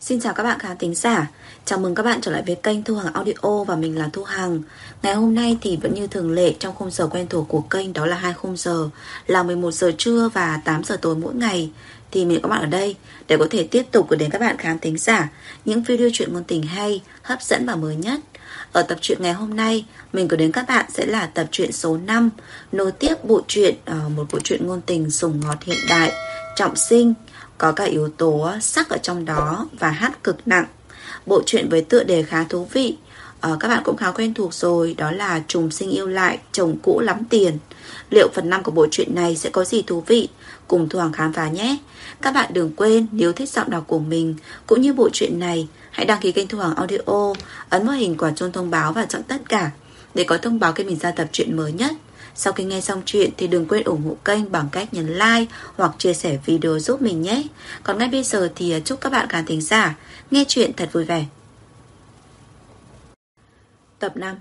Xin chào các bạn khán thính giả. Chào mừng các bạn trở lại với kênh Thu Hằng Audio và mình là Thu Hằng. Ngày hôm nay thì vẫn như thường lệ trong khung giờ quen thuộc của kênh, đó là hai khung giờ là 11 giờ trưa và 8 giờ tối mỗi ngày. Thì mình có bạn ở đây để có thể tiếp tục gửi đến các bạn khán thính giả những video truyện ngôn tình hay, hấp dẫn và mới nhất. Ở tập truyện ngày hôm nay, mình gửi đến các bạn sẽ là tập truyện số 5, nối tiếp bộ truyện một bộ truyện ngôn tình sủng ngọt hiện đại, trọng sinh, có cả yếu tố sắc ở trong đó và hát cực nặng. Bộ truyện với tựa đề khá thú vị, các bạn cũng khá quen thuộc rồi, đó là Trùng Sinh Yêu Lại, Chồng Cũ Lắm Tiền. Liệu phần 5 của bộ truyện này sẽ có gì thú vị? Cùng Thu Hằng khám phá nhé. Các bạn đừng quên nếu thích giọng đọc của mình cũng như bộ truyện này, hãy đăng ký kênh Thu Hằng Audio, ấn vào hình quả chuông thông báo và chọn tất cả để có thông báo khi mình ra tập truyện mới nhất. Sau khi nghe xong chuyện thì đừng quên ủng hộ kênh bằng cách nhấn like hoặc chia sẻ video giúp mình nhé. Còn ngay bây giờ thì chúc các bạn khán thính giả nghe chuyện thật vui vẻ. Tập 5.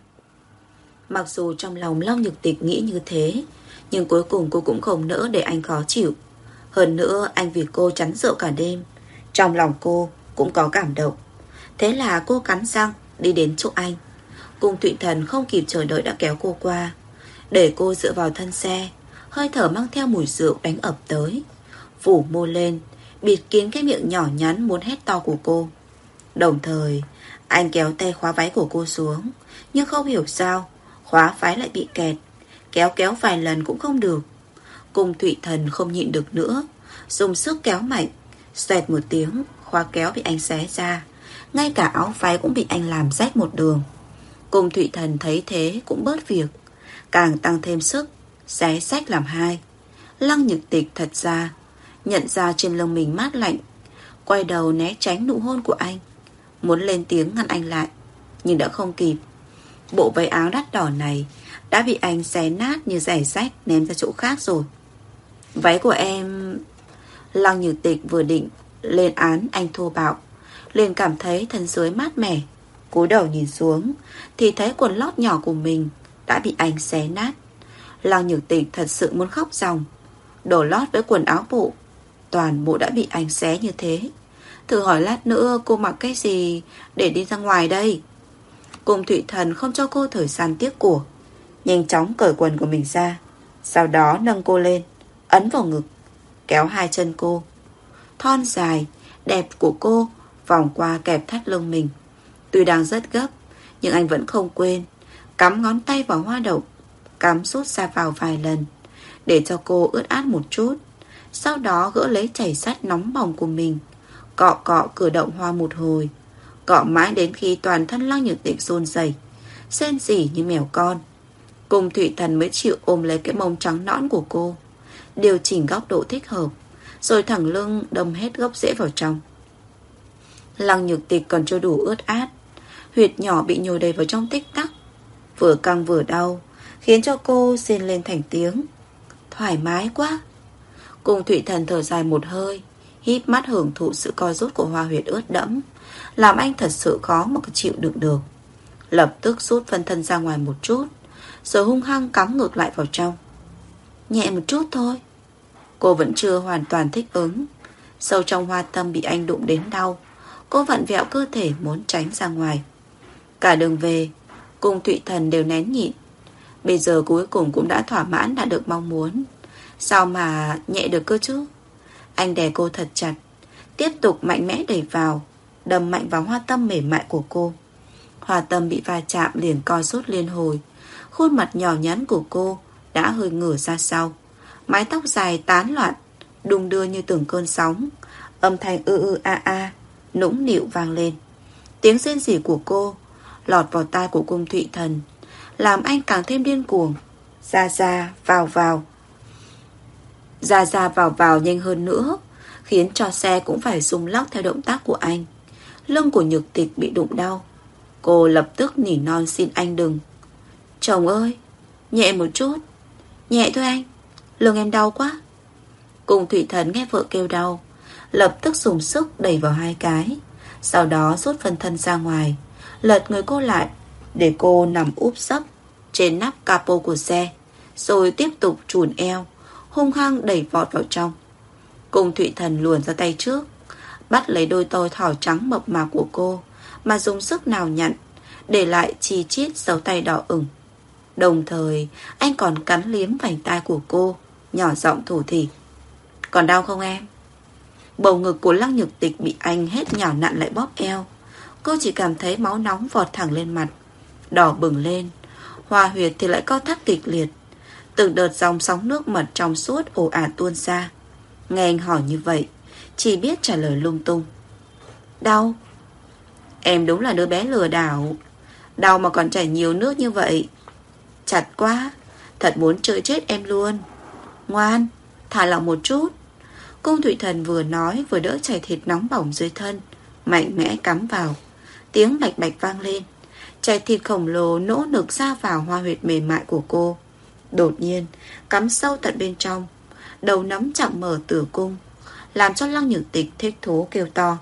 Mặc dù trong lòng Long Nhược Tịch nghĩ như thế, nhưng cuối cùng cô cũng không nỡ để anh khó chịu. Hơn nữa anh vì cô chắn rượu cả đêm, trong lòng cô cũng có cảm động. Thế là cô cắn răng đi đến chỗ anh. Cung Thụy Thần không kịp chờ đợi đã kéo cô qua, để cô dựa vào thân xe. Hơi thở mang theo mùi rượu đánh ập tới, phủ môi lên, bịt kín cái miệng nhỏ nhắn muốn hét to của cô. Đồng thời anh kéo tay khóa váy của cô xuống, nhưng không hiểu sao khóa váy lại bị kẹt. Kéo vài lần cũng không được. Cung Thụy Thần không nhịn được nữa, dùng sức kéo mạnh. Xoẹt một tiếng, khóa kéo bị anh xé ra, ngay cả áo váy cũng bị anh làm rách một đường. Cung Thụy Thần thấy thế cũng bớt việc, càng tăng thêm sức, xé xách làm hai. Lăng Nhược Tịch thật ra nhận ra trên lưng mình mát lạnh, quay đầu né tránh nụ hôn của anh, muốn lên tiếng ngăn anh lại, nhưng đã không kịp. Bộ váy áo đắt đỏ này đã bị anh xé nát như giày rách, ném ra chỗ khác rồi. Váy của em... Lăng Nhược Tịch vừa định lên án anh thô bạo, liền cảm thấy thân dưới mát mẻ. Cúi đầu nhìn xuống thì thấy quần lót nhỏ của mình đã bị anh xé nát. Lăng Nhược Tịch thật sự muốn khóc ròng. Đồ lót với quần áo bộ toàn bộ đã bị anh xé như thế, thử hỏi lát nữa cô mặc cái gì để đi ra ngoài đây? Cung Thụy Thần không cho cô thời gian tiếc của, nhanh chóng cởi quần của mình ra, sau đó nâng cô lên, ấn vào ngực, kéo hai chân cô thon dài đẹp của cô vòng qua kẹp thắt lưng mình. Tuy đang rất gấp, nhưng anh vẫn không quên cắm ngón tay vào hoa đậu, cắm sút ra vào vài lần để cho cô ướt át một chút. Sau đó gỡ lấy chảy sắt nóng bỏng của mình, cọ cọ cử động hoa một hồi, cọ mãi đến khi toàn thân Lăng Nhược Tịch run rẩy, rên rỉ như mèo con. Cung Thụy Thần mới chịu ôm lấy cái mông trắng nõn của cô, điều chỉnh góc độ thích hợp, rồi thẳng lưng đâm hết gốc rễ vào trong. Lăng Nhược Tịch còn chưa đủ ướt át, huyệt nhỏ bị nhồi đầy vào trong tích tắc, vừa căng vừa đau, khiến cho cô rên lên thành tiếng. Thoải mái quá. Cung Thụy Thần thở dài một hơi, híp mắt hưởng thụ sự co rút của hoa huyệt ướt đẫm, làm anh thật sự khó mà chịu đựng được. Lập tức rút phân thân ra ngoài một chút, rồi hung hăng cắm ngược lại vào trong. Nhẹ một chút thôi. Cô vẫn chưa hoàn toàn thích ứng. Sâu trong hoa tâm bị anh đụng đến đau, cô vặn vẹo cơ thể muốn tránh ra ngoài. Cả đường về, Cung Thụy Thần đều nén nhịn. Bây giờ cuối cùng cũng đã thỏa mãn, đã được mong muốn. Sao mà nhẹ được cơ chứ? Anh đè cô thật chặt, tiếp tục mạnh mẽ đẩy vào, đâm mạnh vào hoa tâm mềm mại của cô. Hoa tâm bị va chạm liền co rút liên hồi. Khuôn mặt nhỏ nhắn của cô đã hơi ngửa ra sau, mái tóc dài tán loạn, đung đưa như từng cơn sóng. Âm thanh a nũng nịu vang lên. Tiếng rên rỉ của cô lọt vào tai của Cung Thụy Thần, làm anh càng thêm điên cuồng. Ra vào nhanh hơn nữa, khiến cho xe cũng phải rung lắc theo động tác của anh. Lưng của Nhược Tịch bị đụng đau, cô lập tức nỉ non xin anh đừng. Chồng ơi, nhẹ một chút. Nhẹ thôi anh, lưng em đau quá. Cung Thụy Thần nghe vợ kêu đau, lập tức dùng sức đẩy vào hai cái, sau đó rút phần thân ra ngoài, lật người cô lại để cô nằm úp sấp trên nắp capo của xe, rồi tiếp tục chùn eo, hung hăng đẩy vọt vào trong. Cung Thụy Thần luồn ra tay trước, bắt lấy đôi tôi thỏ trắng mập mạp của cô mà dùng sức nào nhặn, để lại chi chít dấu tay đỏ ửng. Đồng thời anh còn cắn liếm vành tai của cô, nhỏ giọng thủ thỉ: "Còn đau không em?" Bầu ngực của Lăng Nhược Tịch bị anh hết nhào nặn lại bóp eo. Cô chỉ cảm thấy máu nóng vọt thẳng lên mặt, đỏ bừng lên. Hoa huyệt thì lại co thắt kịch liệt. Từng đợt dòng sóng nước mật trong suốt ồ ạt tuôn ra. Nghe anh hỏi như vậy, chỉ biết trả lời lung tung: "Đau." "Em đúng là đứa bé lừa đảo. Đau mà còn chảy nhiều nước như vậy. Chặt quá, thật muốn chơi chết em luôn. Ngoan, thả lỏng một chút." Cung Thụy Thần vừa nói vừa đỡ chảy thịt nóng bỏng dưới thân, mạnh mẽ cắm vào. Tiếng bạch bạch vang lên. Chảy thịt khổng lồ nỗ lực ra vào hoa huyệt mềm mại của cô. Đột nhiên cắm sâu tận bên trong. Đầu nắm chạm mở tử cung, làm cho Lăng Nhược Tịch thích thú kêu to: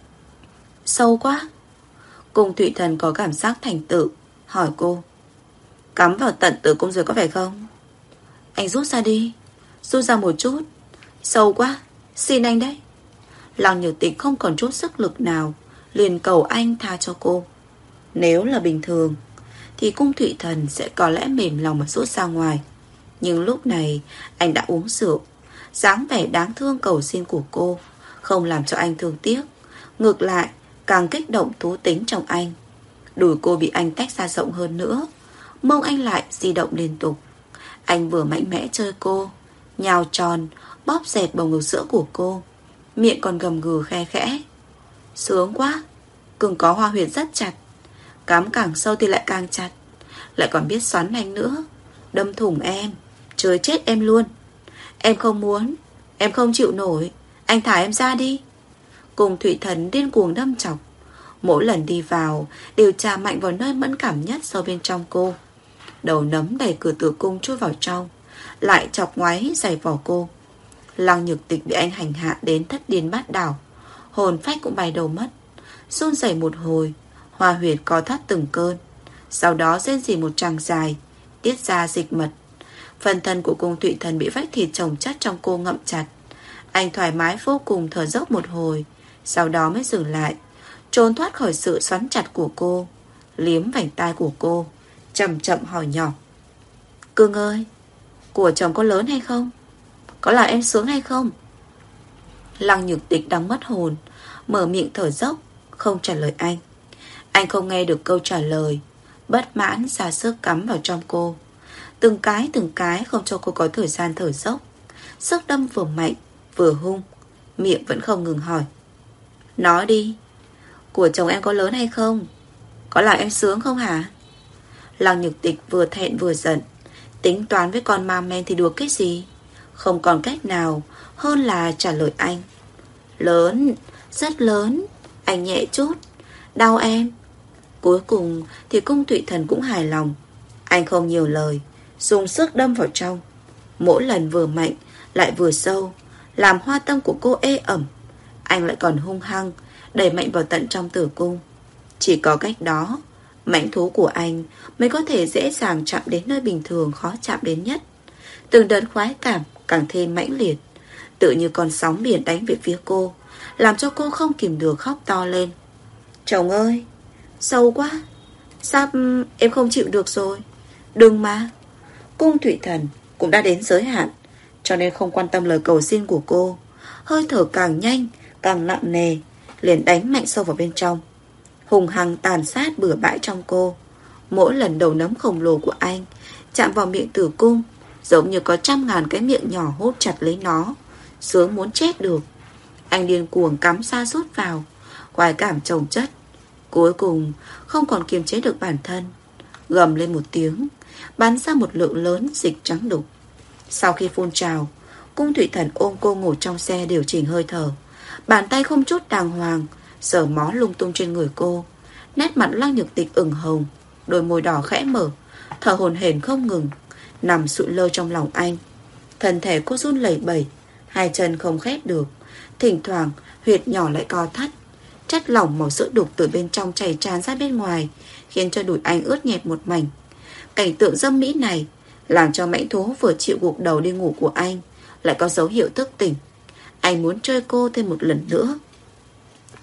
"Sâu quá." Cung Thụy Thần có cảm giác thành tựu, hỏi cô: "Cắm vào tận tử cung rồi có phải không?" "Anh rút ra đi." "Rút ra một chút." "Sâu quá, xin anh đấy." Lăng Nhược Tịch không còn chút sức lực nào, liền cầu anh tha cho cô. Nếu là bình thường thì Cung Thụy Thần sẽ có lẽ mềm lòng mà rút ra ngoài. Nhưng lúc này anh đã uống rượu. Dáng vẻ đáng thương cầu xin của cô không làm cho anh thương tiếc, ngược lại càng kích động thú tính trong anh. Đùi cô bị anh tách ra rộng hơn nữa, mông anh lại di động liên tục. Anh vừa mạnh mẽ chơi cô, nhào tròn, bóp dẹt bầu ngực sữa của cô, miệng còn gầm gừ khe khẽ: "Sướng quá." Cưng có hoa huyệt rất chặt, cắm càng sâu thì lại càng chặt, lại còn biết xoắn anh nữa. Đâm thủng em, chơi chết em luôn. Em không muốn, em không chịu nổi, anh thả em ra đi. Cùng Thụy Thần điên cuồng đâm chọc. Mỗi lần đi vào đều chà mạnh vào nơi mẫn cảm nhất sâu bên trong cô. Đầu nấm đẩy cửa tử cung chui vào trong, lại chọc ngoáy giày vò cô. Lăng Nhược Tịch bị anh hành hạ đến thất điên bát đảo, hồn phách cũng bay đầu mất. Run rẩy một hồi, hoa huyệt co thắt từng cơn, sau đó rên rỉ một tràng dài, tiết ra dịch mật. Phần thân của Cung Thụy Thần bị vách thịt chồng chất trong cô ngậm chặt. Anh thoải mái vô cùng thở dốc một hồi, sau đó mới dừng lại, trốn thoát khỏi sự xoắn chặt của cô, liếm vành tai của cô, chậm chậm hỏi nhỏ: "Cưng ơi, của chồng có lớn hay không? Có làm em sướng hay không?" Lăng Nhược Tịch đang mất hồn, mở miệng thở dốc, không trả lời anh. Anh không nghe được câu trả lời, bất mãn ra sức cắm vào trong cô, từng cái không cho cô có thời gian thở dốc. Sức đâm vừa mạnh vừa hung, miệng vẫn không ngừng hỏi: "Nói đi, của chồng em có lớn hay không? Có làm em sướng không hả?" Lăng Nhược Tịch vừa thẹn vừa giận, tính toán với con ma men thì đùa cái gì. Không còn cách nào hơn là trả lời anh: "Lớn, rất lớn, anh nhẹ chút, đau em." Cuối cùng thì Cung Thụy Thần cũng hài lòng. Anh không nhiều lời, dùng sức đâm vào trong. Mỗi lần vừa mạnh lại vừa sâu, làm hoa tâm của cô ê ẩm. Anh lại còn hung hăng đẩy mạnh vào tận trong tử cung. Chỉ có cách đó, mãnh thú của anh mới có thể dễ dàng chạm đến nơi bình thường khó chạm đến nhất. Từng đợt khoái cảm càng thêm mãnh liệt, tự như con sóng biển đánh về phía cô, làm cho cô không kìm được khóc to lên: "Chồng ơi, sâu quá, sắp em không chịu được rồi, đừng mà." Cung Thụy Thần cũng đã đến giới hạn, cho nên không quan tâm lời cầu xin của cô. Hơi thở càng nhanh càng nặng nề, liền đánh mạnh sâu vào bên trong, hùng hăng tàn sát bừa bãi trong cô. Mỗi lần đầu nấm khổng lồ của anh chạm vào miệng tử cung, giống như có trăm ngàn cái miệng nhỏ hút chặt lấy nó, sướng muốn chết được. Anh điên cuồng cắm xa rút vào, khoái cảm chồng chất. Cuối cùng không còn kiềm chế được bản thân, gầm lên một tiếng, bắn ra một lượng lớn dịch trắng đục. Sau khi phun trào, Cung Thụy Thần ôm cô ngồi trong xe điều chỉnh hơi thở, bàn tay không chút đàng hoàng sờ mó lung tung trên người cô. Nét mặt Lăng Nhược Tịch ửng hồng, đôi môi đỏ khẽ mở, thở hổn hển không ngừng, nằm sụi lơ trong lòng anh. Thân thể cô run lẩy bẩy, hai chân không khép được, thỉnh thoảng huyệt nhỏ lại co thắt. Chất lỏng màu sữa đục từ bên trong chảy tràn ra bên ngoài, khiến cho đùi anh ướt nhẹp một mảnh. Cảnh tượng dâm mỹ này làm cho mãnh thú vừa chịu gục đầu đi ngủ của anh lại có dấu hiệu thức tỉnh. Anh muốn chơi cô thêm một lần nữa.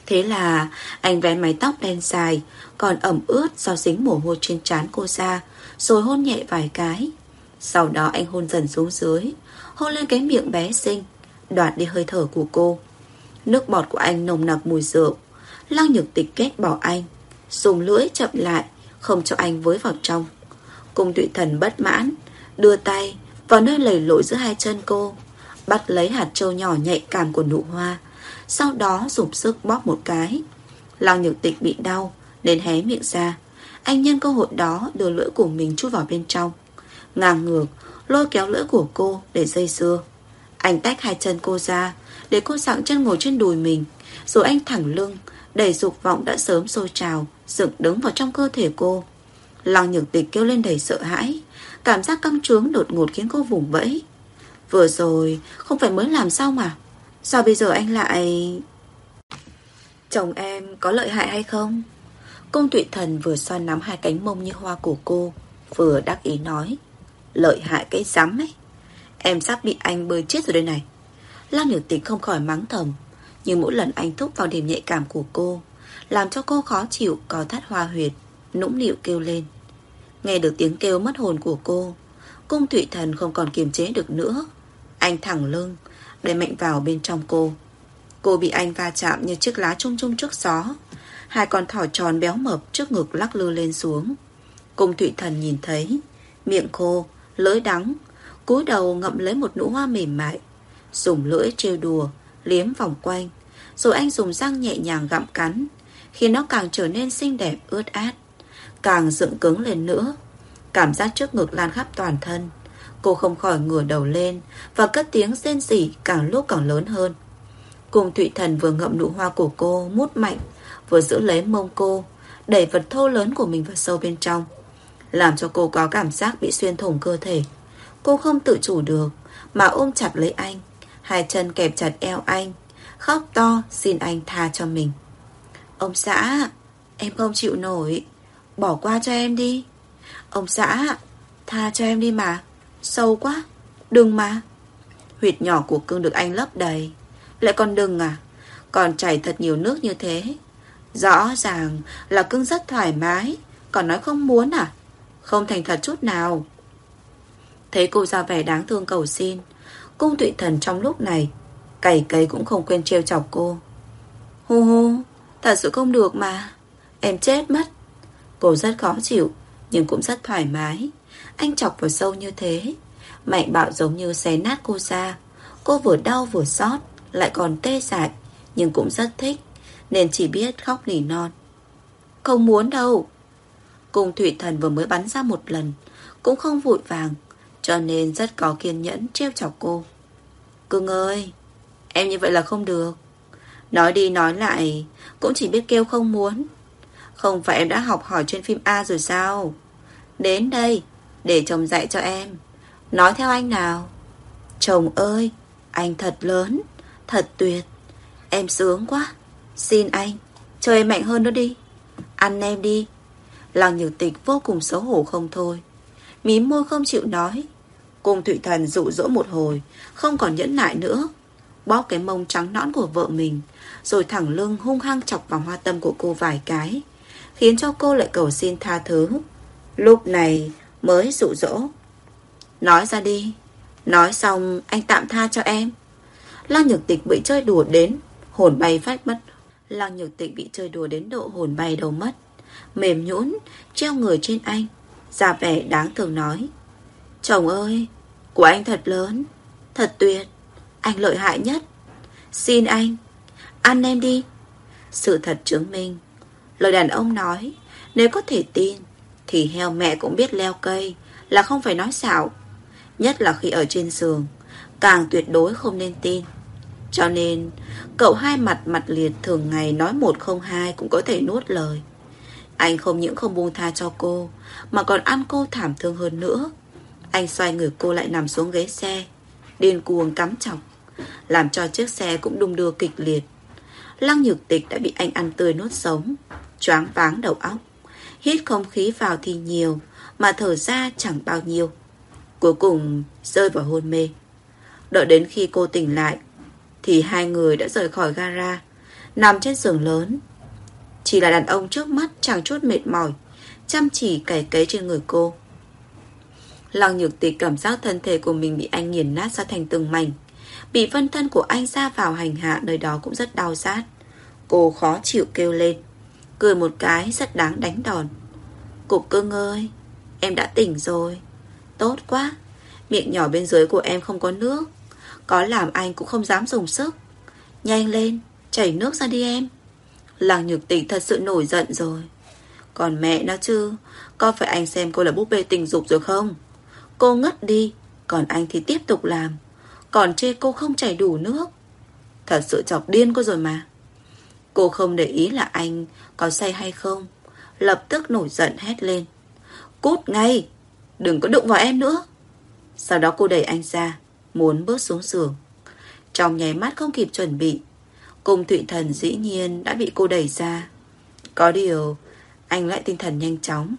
Thế là anh vén mái tóc đen dài còn ẩm ướt do dính mồ hôi trên trán cô ra, rồi hôn nhẹ vài cái. Sau đó anh hôn dần xuống dưới, hôn lên cái miệng bé xinh, đoạt đi hơi thở của cô. Nước bọt của anh nồng nặc mùi rượu. Lăng Nhược Tịch ghét bỏ anh, dùng lưỡi chậm lại, không cho anh với vào trong. Cung Thụy Thần bất mãn, đưa tay vào nơi lầy lội giữa hai chân cô, bắt lấy hạt trâu nhỏ nhạy cảm của nụ hoa, sau đó dùng sức bóp một cái. Lăng Nhược Tịch bị đau nên hé miệng ra. Anh nhân cơ hội đó đưa lưỡi của mình chui vào bên trong, ngang ngược lôi kéo lưỡi của cô để dây dưa. Anh tách hai chân cô ra để cô dặng chân ngồi trên đùi mình, rồi anh thẳng lưng đẩy dục vọng đã sớm sôi trào dựng đứng vào trong cơ thể cô. Lăng Nhược Tịch kêu lên đầy sợ hãi. Cảm giác căng trướng đột ngột khiến cô vùng vẫy. Vừa rồi không phải mới làm xong mà, sao bây giờ anh lại... Chồng em có lợi hại hay không? Cung Thụy Thần vừa xoa nắm hai cánh mông như hoa của cô, vừa đắc ý nói. Lợi hại cái rắm ấy, em sắp bị anh bơi chết rồi đây này. Lăng Nhược Tịch không khỏi mắng thầm, nhưng mỗi lần anh thúc vào điểm nhạy cảm của cô, làm cho cô khó chịu, co thắt hoa huyệt, nũng nịu kêu lên. Nghe được tiếng kêu mất hồn của cô, Cung Thụy Thần không còn kiềm chế được nữa. Anh thẳng lưng đẩy mạnh vào bên trong cô. Cô bị anh va chạm như chiếc lá chung chung trước gió. Hai con thỏ tròn béo mập trước ngực lắc lư lên xuống. Cung Thụy Thần nhìn thấy, miệng khô, lưỡi đắng, cúi đầu ngậm lấy một nụ hoa mềm mại, dùng lưỡi trêu đùa, liếm vòng quanh, rồi anh dùng răng nhẹ nhàng gặm cắn, khiến nó càng trở nên xinh đẹp ướt át, càng dựng cứng lên nữa. Cảm giác trước ngực lan khắp toàn thân. Cô không khỏi ngửa đầu lên và cất tiếng rên rỉ càng lúc càng lớn hơn. Cung Thụy Thần vừa ngậm nụ hoa của cô mút mạnh, vừa giữ lấy mông cô, đẩy vật thô lớn của mình vào sâu bên trong, làm cho cô có cảm giác bị xuyên thủng cơ thể. Cô không tự chủ được mà ôm chặt lấy anh, hai chân kẹp chặt eo anh, khóc to xin anh tha cho mình. Ông xã, em không chịu nổi, bỏ qua cho em đi. Ông xã, tha cho em đi mà, sâu quá, đừng mà. Huyệt nhỏ của cưng được anh lấp đầy, lại còn đừng à? Còn chảy thật nhiều nước như thế. Rõ ràng là cưng rất thoải mái, còn nói không muốn à? Không thành thật chút nào. Thấy cô ra vẻ đáng thương cầu xin, Cung Thụy Thần trong lúc này cày cấy cũng không quên trêu chọc cô. Hu hu, thật sự không được mà, em chết mất. Cô rất khó chịu, nhưng cũng rất thoải mái. Anh chọc vào sâu như thế, mạnh bạo giống như xé nát cô ra. Cô vừa đau vừa xót, lại còn tê dại, nhưng cũng rất thích, nên chỉ biết khóc nỉ non. Không muốn đâu. Cung Thụy Thần vừa mới bắn ra một lần, cũng không vội vàng, cho nên rất có kiên nhẫn trêu chọc cô. Cưng ơi, em như vậy là không được. Nói đi nói lại cũng chỉ biết kêu không muốn. Không phải em đã học hỏi trên phim A rồi sao? Đến đây để chồng dạy cho em. Nói theo anh nào. Chồng ơi, anh thật lớn, thật tuyệt. Em sướng quá, xin anh cho em mạnh hơn nữa đi. Ăn em đi. Lăng Nhược Tịch vô cùng xấu hổ không thôi, mím môi không chịu nói. Cung Thụy Thần dụ dỗ một hồi, không còn nhẫn nại nữa, bóp cái mông trắng nõn của vợ mình, rồi thẳng lưng hung hăng chọc vào hoa tâm của cô vài cái, khiến cho cô lại cầu xin tha thứ. Lúc này mới dụ dỗ. Nói ra đi, nói xong anh tạm tha cho em. Lăng Nhược Tịch bị chơi đùa đến hồn bay phách mất. Lăng Nhược Tịch bị chơi đùa đến độ hồn bay đầu mất, mềm nhũn treo người trên anh, ra vẻ đáng thương nói. Chồng ơi, của anh thật lớn, thật tuyệt, anh lợi hại nhất. Xin anh, ăn em đi. Sự thật chứng minh, lời đàn ông nói, nếu có thể tin, thì heo mẹ cũng biết leo cây, là không phải nói xạo. Nhất là khi ở trên giường, càng tuyệt đối không nên tin. Cho nên, cậu hai mặt mặt liệt thường ngày nói một không hai cũng có thể nuốt lời. Anh không những không buông tha cho cô, mà còn ăn cô thảm thương hơn nữa. Anh xoay người cô lại nằm xuống ghế xe, điên cuồng cắm chọc, làm cho chiếc xe cũng đung đưa kịch liệt. Lăng Nhược Tịch đã bị anh ăn tươi nuốt sống, choáng váng đầu óc. Hít không khí vào thì nhiều, mà thở ra chẳng bao nhiêu. Cuối cùng rơi vào hôn mê. Đợi đến khi cô tỉnh lại, thì hai người đã rời khỏi gara. nằm trên giường lớn. Chỉ là đàn ông trước mắt chẳng chút mệt mỏi, chăm chỉ cày cấy trên người cô. Lăng Nhược Tịch cảm giác thân thể của mình bị anh nghiền nát ra thành từng mảnh. Bị phân thân của anh ra vào hành hạ nơi đó cũng rất đau rát. Cô khó chịu kêu lên, cười một cái rất đáng đánh đòn. Cục cưng ơi, em đã tỉnh rồi. Tốt quá. Miệng nhỏ bên dưới của em không có nước, có làm anh cũng không dám dùng sức. Nhanh lên, chảy nước ra đi em. Lăng Nhược Tịch thật sự nổi giận rồi. Còn mẹ nó chứ, có phải anh xem cô là búp bê tình dục rồi không? Cô ngất đi, còn anh thì tiếp tục làm. Còn chê cô không chảy đủ nước. Thật sự chọc điên cô rồi mà. Cô không để ý là anh có say hay không, lập tức nổi giận hét lên. Cút ngay, đừng có đụng vào em nữa. Sau đó cô đẩy anh ra, muốn bước xuống giường. Trong nháy mắt không kịp chuẩn bị, Cung Thụy Thần dĩ nhiên đã bị cô đẩy ra. Có điều anh lại tinh thần nhanh chóng,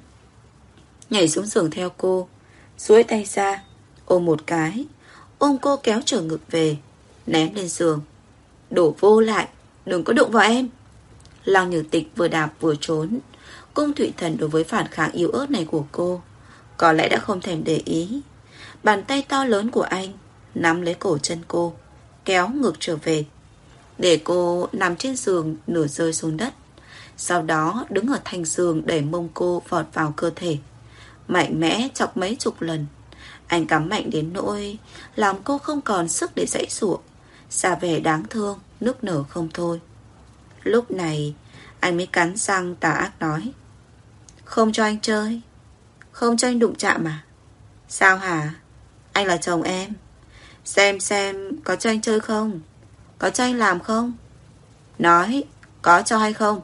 nhảy xuống giường theo cô, duỗi tay ra ôm một cái, ôm cô kéo trở ngực về, ném lên giường. Đổ vô lại, đừng có đụng vào em. Lăng Nhược Tịch vừa đạp vừa trốn. Cung Thụy Thần đối với phản kháng yếu ớt này của cô có lẽ đã không thèm để ý. Bàn tay to lớn của anh nắm lấy cổ chân cô, kéo ngược trở về, để cô nằm trên giường nửa rơi xuống đất. Sau đó đứng ở thành giường đẩy mông cô vọt vào cơ thể, mạnh mẽ chọc mấy chục lần. Anh cắm mạnh đến nỗi làm cô không còn sức để giãy giụa, xa vẻ đáng thương, nức nở không thôi. Lúc này anh mới cắn răng tà ác nói, không cho anh chơi, không cho anh đụng chạm à? Sao hả? Anh là chồng em, xem có cho anh chơi không, có cho anh làm không? Nói, có cho hay không?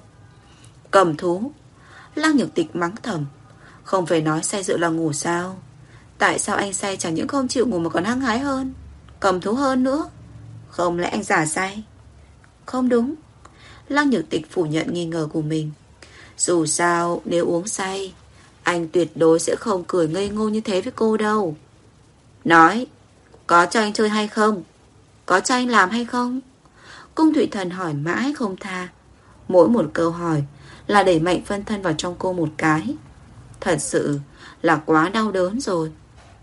Cầm thú. Lăng Nhược Tịch mắng thầm, không phải nói say rượu là ngủ sao? Tại sao anh say chẳng những không chịu ngủ mà còn hăng hái hơn, cầm thú hơn nữa? Không lẽ anh giả say? Không đúng. Lăng Nhược Tịch phủ nhận nghi ngờ của mình. Dù sao nếu uống say, anh tuyệt đối sẽ không cười ngây ngô như thế với cô đâu. Nói, có cho anh chơi hay không? Có cho anh làm hay không? Cung Thụy Thần hỏi mãi không tha. Mỗi một câu hỏi là đẩy mạnh phân thân vào trong cô một cái. Thật sự là quá đau đớn rồi.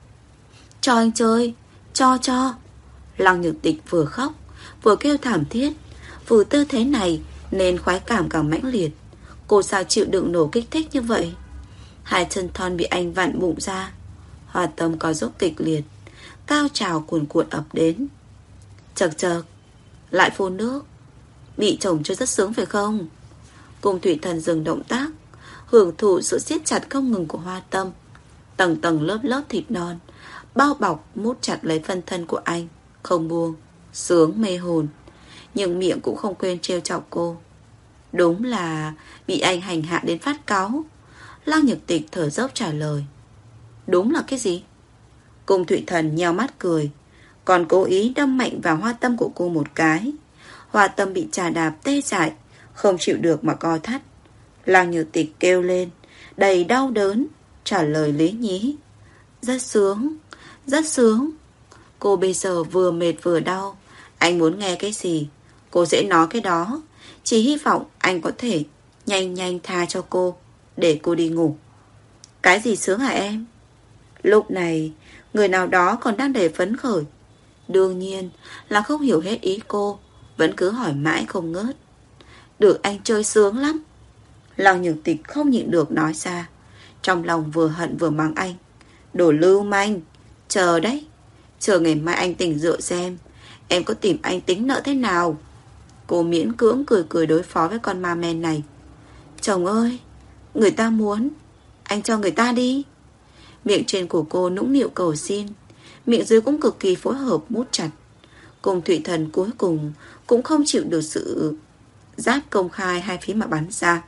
Cho anh chơi, cho. Lăng Nhược Tịch vừa khóc vừa kêu thảm thiết. Vừa tư thế này nên khoái cảm càng mãnh liệt. Cô sao chịu đựng nổ kích thích như vậy? Hai chân thon bị anh vặn bụng ra, hòa tâm có dốc kịch liệt, cao trào cuồn cuộn ập đến. Chật lại phun nước. Bị chồng chơi rất sướng phải không? Cung Thụy Thần dừng động tác, hưởng thụ sự siết chặt không ngừng của hoa tâm. Tầng tầng lớp lớp thịt non bao bọc mút chặt lấy phân thân của anh, không buông, sướng mê hồn. Nhưng miệng cũng không quên trêu chọc cô. Đúng là bị anh hành hạ đến phát cáu. Lăng Nhược Tịch thở dốc trả lời. Đúng là cái gì? Cung Thụy Thần nheo mắt cười, còn cố ý đâm mạnh vào hoa tâm của cô một cái. Hoa tâm bị chà đạp tê dại, không chịu được mà co thắt. Lăng Nhược Tịch kêu lên đầy đau đớn, trả lời lý nhí. Rất sướng, rất sướng. Cô bây giờ vừa mệt vừa đau, anh muốn nghe cái gì cô sẽ nói cái đó. Chỉ hy vọng anh có thể nhanh tha cho cô, để cô đi ngủ. Cái gì sướng hả em? Lúc này người nào đó còn đang đầy phấn khởi, đương nhiên là không hiểu hết ý cô, vẫn cứ hỏi mãi không ngớt. Được anh chơi sướng lắm. Lăng Nhược Tịch không nhịn được nói ra, trong lòng vừa hận vừa mắng anh. Đồ lưu manh. Chờ đấy, chờ ngày mai anh tỉnh rượu xem em có tìm anh tính nợ thế nào. Cô miễn cưỡng cười đối phó với con ma men này. Chồng ơi, người ta muốn, anh cho người ta đi. Miệng trên của cô nũng nịu cầu xin, miệng dưới cũng cực kỳ phối hợp mút chặt. Cung Thụy Thần cuối cùng cũng không chịu được sự giáp công khai hai phía mà bắn ra.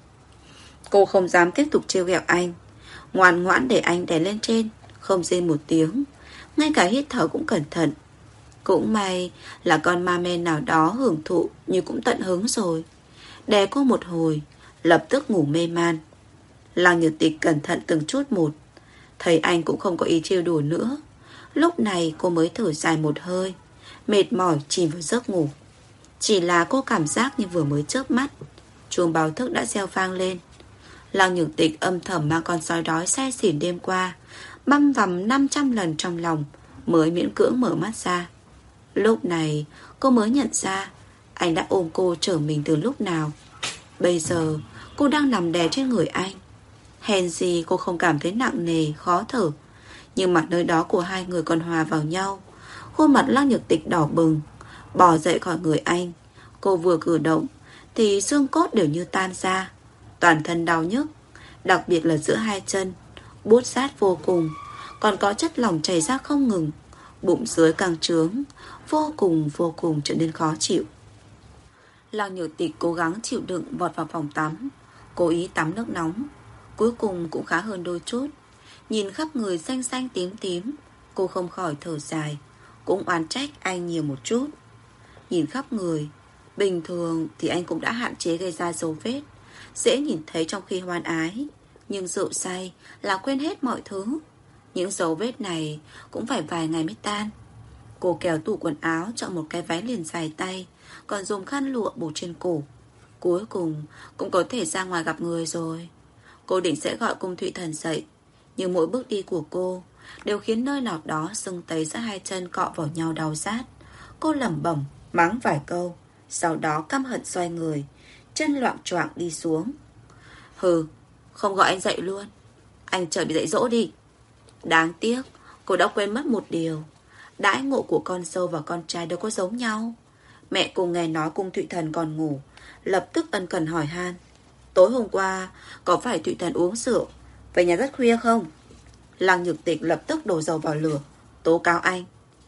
Cô không dám tiếp tục trêu ghẹo anh, ngoan ngoãn để anh đè lên trên, không rên một tiếng, ngay cả hít thở cũng cẩn thận. Cũng may là con ma men nào đó hưởng thụ như cũng tận hứng rồi, đè cô một hồi, lập tức ngủ mê man. Lăng Nhược Tịch cẩn thận từng chút một, thấy anh cũng không có ý trêu đùa nữa. Lúc này cô mới thở dài một hơi, mệt mỏi chìm vào giấc ngủ. Chỉ là cô cảm giác như vừa mới chớp mắt, chuông báo thức đã reo vang lên. Lăng Nhược Tịch âm thầm mang con sói đói say xỉn đêm qua băm vằm 500 lần trong lòng mới miễn cưỡng mở mắt ra. Lúc này cô mới nhận ra anh đã ôm cô chở mình từ lúc nào. Bây giờ cô đang nằm đè trên người anh. Hèn gì cô không cảm thấy nặng nề, khó thở. Nhưng mà nơi đó của hai người còn hòa vào nhau. Khuôn mặt Lăng Nhược Tịch đỏ bừng. Bò dậy khỏi người anh, cô vừa cử động thì xương cốt đều như tan ra. Toàn thân đau nhức, đặc biệt là giữa hai chân, buốt rát vô cùng. Còn có chất lỏng chảy ra không ngừng. Bụng dưới càng trướng, vô cùng trở nên khó chịu. Lăng Nhược Tịch cố gắng chịu đựng vọt vào phòng tắm, cố ý tắm nước nóng. Cuối cùng cũng khá hơn đôi chút. Nhìn khắp người xanh xanh tím tím, cô không khỏi thở dài, cũng oán trách anh nhiều một chút. Nhìn khắp người, bình thường thì anh cũng đã hạn chế gây ra dấu vết, dễ nhìn thấy trong khi hoan ái. Nhưng rượu say là quên hết mọi thứ. Những dấu vết này cũng phải vài ngày mới tan. Cô kéo tủ quần áo, chọn một cái váy liền dài tay, còn dùng khăn lụa buộc trên cổ. Cuối cùng cũng có thể ra ngoài gặp người rồi. Cô định sẽ gọi Cung Thụy Thần dậy, nhưng mỗi bước đi của cô đều khiến nơi nào đó sưng tấy giữa hai chân cọ vào nhau đau rát. Cô lẩm bẩm mắng vài câu, sau đó căm hận xoay người, chân loạng choạng đi xuống. Hừ, không gọi anh dậy luôn, anh chờ bị dạy dỗ đi. Đáng tiếc cô đã quên mất một điều. Đãi ngộ của con dâu và con trai đâu có giống nhau. Mẹ cô nghe nói Cung Thụy Thần còn ngủ, lập tức ân cần hỏi han: tối hôm qua có phải Thụy Thần uống rượu, về nhà rất khuya không? Lăng Nhược Tịch lập tức đổ dầu vào lửa, tố cáo anh.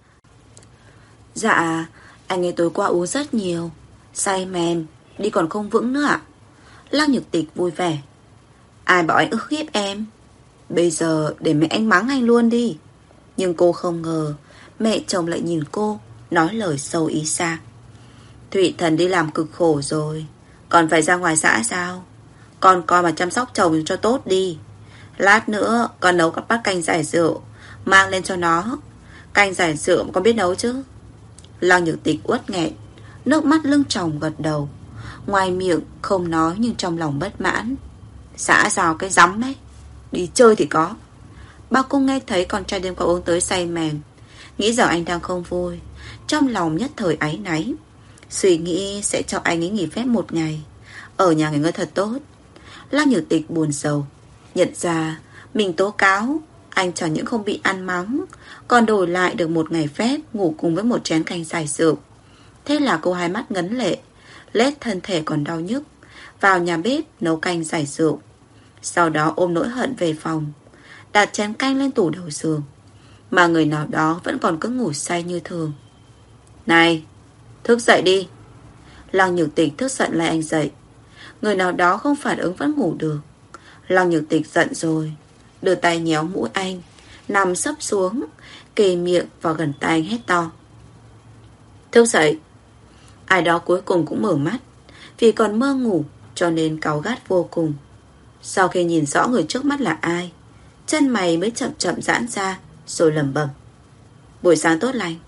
Dạ, anh ấy tối qua uống rất nhiều, say mềm, đi còn không vững nữa ạ. Lăng Nhược Tịch vui vẻ. Ai bảo anh ức hiếp em? Bây giờ để mẹ anh mắng anh luôn đi. Nhưng cô không ngờ mẹ chồng lại nhìn cô, nói lời sâu ý xa. Thụy Thần đi làm cực khổ rồi, còn phải ra ngoài xã sao? Con coi mà chăm sóc chồng cho tốt đi. Lát nữa con nấu các bát canh giải rượu, mang lên cho nó. Canh giải rượu con biết nấu chứ? Lăng Nhược Tịch uất nghẹn, nước mắt lưng tròng gật đầu. Ngoài miệng không nói nhưng trong lòng bất mãn. Xã sao cái rắm ấy, đi chơi thì có. Bao cô nghe thấy con trai đêm qua uống tới say mềm, nghĩ giờ anh đang không vui, trong lòng nhất thời áy náy. Suy nghĩ sẽ cho anh ấy nghỉ phép một ngày, ở nhà nghỉ ngơi thật tốt. Lăng Nhược Tịch buồn rầu, nhận ra mình tố cáo anh chẳng những không bị ăn mắng, còn đổi lại được một ngày phép ngủ cùng với một chén canh giải rượu. Thế là cô hai mắt ngấn lệ, lết thân thể còn đau nhức, vào nhà bếp nấu canh giải rượu. Sau đó ôm nỗi hận về phòng, đặt chén canh lên tủ đầu giường. Mà người nào đó vẫn còn cứ ngủ say như thường. Này, thức dậy đi. Lăng Nhược Tịch tức giận lại anh dậy. Người nào đó không phản ứng vẫn ngủ được. Lăng Nhược Tịch giận rồi, đưa tay nhéo mũi anh, nằm sấp xuống, kề miệng vào gần tai anh hét to. Thức dậy. Ai đó cuối cùng cũng mở mắt, vì còn mơ ngủ cho nên cáu gắt vô cùng. Sau khi nhìn rõ người trước mắt là ai, chân mày mới chậm chậm giãn ra, rồi lẩm bẩm. Buổi sáng tốt lành.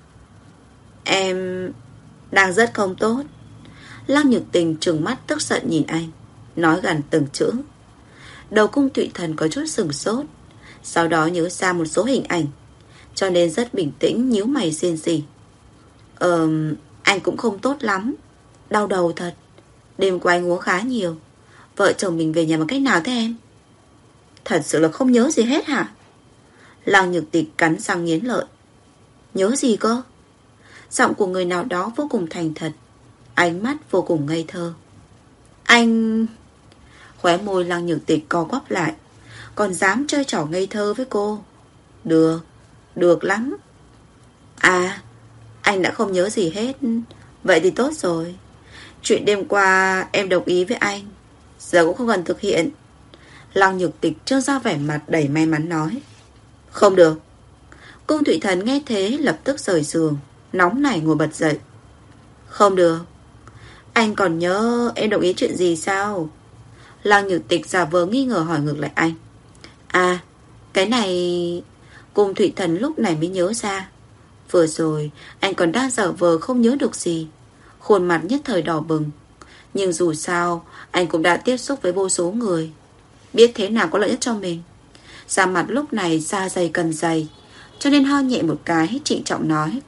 Em đang rất không tốt. Lăng Nhược Tình trừng mắt tức giận nhìn anh, nói gần từng chữ. Đầu Cung Thụy Thần có chút sửng sốt, sau đó nhớ ra một số hình ảnh, cho nên rất bình tĩnh nhíu mày rên rỉ. Anh cũng không tốt lắm, đau đầu thật. Đêm qua anh uống khá nhiều. Vợ chồng mình về nhà bằng cách nào thế em? Thật sự là không nhớ gì hết hả? Lăng Nhược Tịch cắn răng nghiến lợi. Nhớ gì cơ? Giọng của người nào đó vô cùng thành thật, ánh mắt vô cùng ngây thơ. Anh... Khóe môi Lăng Nhược Tịch co quắp lại, còn dám chơi trò ngây thơ với cô. Được, được lắm. À, anh đã không nhớ gì hết. Vậy thì tốt rồi. Chuyện đêm qua em đồng ý với anh, giờ cũng không cần thực hiện. Lăng Nhược Tịch trơ ra vẻ mặt đầy may mắn nói. Không được. Cung Thụy Thần nghe thế lập tức rời giường, nóng nảy ngồi bật dậy. Không được. Anh còn nhớ em đồng ý chuyện gì sao? Lăng Nhược Tịch giả vờ nghi ngờ hỏi ngược lại anh. À, cái này... Cung Thụy Thần lúc này mới nhớ ra, vừa rồi anh còn đang giả vờ không nhớ được gì. Khuôn mặt nhất thời đỏ bừng. Nhưng dù sao anh cũng đã tiếp xúc với vô số người, biết thế nào có lợi nhất cho mình. Da mặt lúc này da dày cần dày, cho nên ho nhẹ một cái, trịnh trọng nói: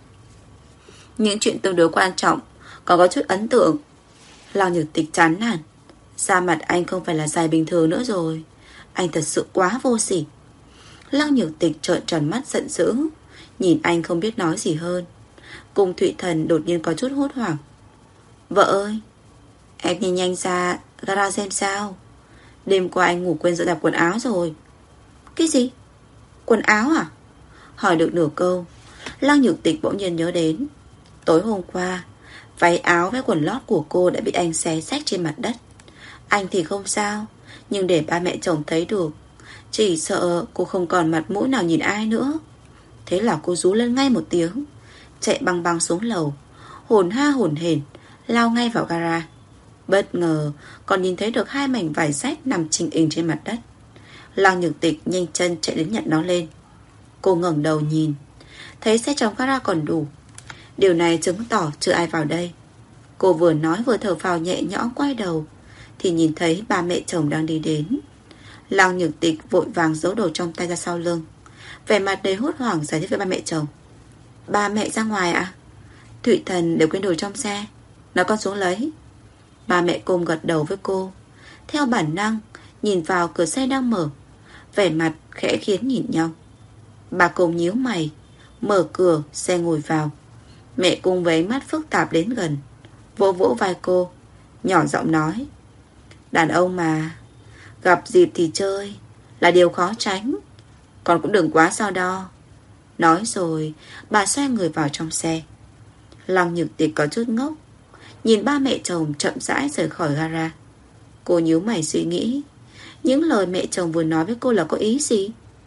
những chuyện tương đối quan trọng, còn có chút ấn tượng. Lăng Nhược Tịch chán nản. Da mặt anh không phải là dài bình thường nữa rồi. Anh thật sự quá vô sỉ. Lăng Nhược Tịch trợn tròn mắt giận dữ, nhìn anh không biết nói gì hơn. Cung Thụy Thần đột nhiên có chút hốt hoảng. Vợ ơi, em nhìn nhanh ra gara xem sao. Đêm qua anh ngủ quên dọn dẹp quần áo rồi. Cái gì? Quần áo à? Hỏi được nửa câu, Lăng Nhược Tịch bỗng nhiên nhớ đến tối hôm qua váy áo với quần lót của cô đã bị anh xé xách trên mặt đất. Anh thì không sao, nhưng để ba mẹ chồng thấy được, chỉ sợ cô không còn mặt mũi nào nhìn ai nữa. Thế là cô rú lên ngay một tiếng, chạy băng băng xuống lầu, hồn ha hồn hển lao ngay vào gara. Bất ngờ còn nhìn thấy được 2 mảnh vải rách nằm chình ình trên mặt đất. Lăng Nhược Tịch nhanh chân chạy đến nhặt nó lên. Cô ngẩng đầu nhìn, thấy xe trong gara còn đủ. Điều này chứng tỏ chưa ai vào đây. Cô vừa nói vừa thở phào nhẹ nhõm, quay đầu thì nhìn thấy ba mẹ chồng đang đi đến. Lăng Nhược Tịch vội vàng giấu đồ trong tay ra sau lưng, vẻ mặt đầy hốt hoảng giải thích với ba mẹ chồng: ba mẹ ra ngoài ạ? Thụy Thần đều quên đồ trong xe, nói con xuống lấy. Ba mẹ cùng gật đầu với cô, theo bản năng nhìn vào cửa xe đang mở, vẻ mặt khẽ khiến nhìn nhau. Bà cùng nhíu mày, mở cửa xe ngồi vào. Mẹ cùng với ánh mắt phức tạp đến gần, vỗ vỗ vai cô, nhỏ giọng nói: đàn ông mà, gặp dịp thì chơi là điều khó tránh, con cũng đừng quá so đo. Nói rồi bà xoay người vào trong xe. Lăng Nhược Tịch có chút ngốc, nhìn ba mẹ chồng chậm rãi rời khỏi gara. Cô nhíu mày suy nghĩ, những lời mẹ chồng vừa nói với cô là có ý gì?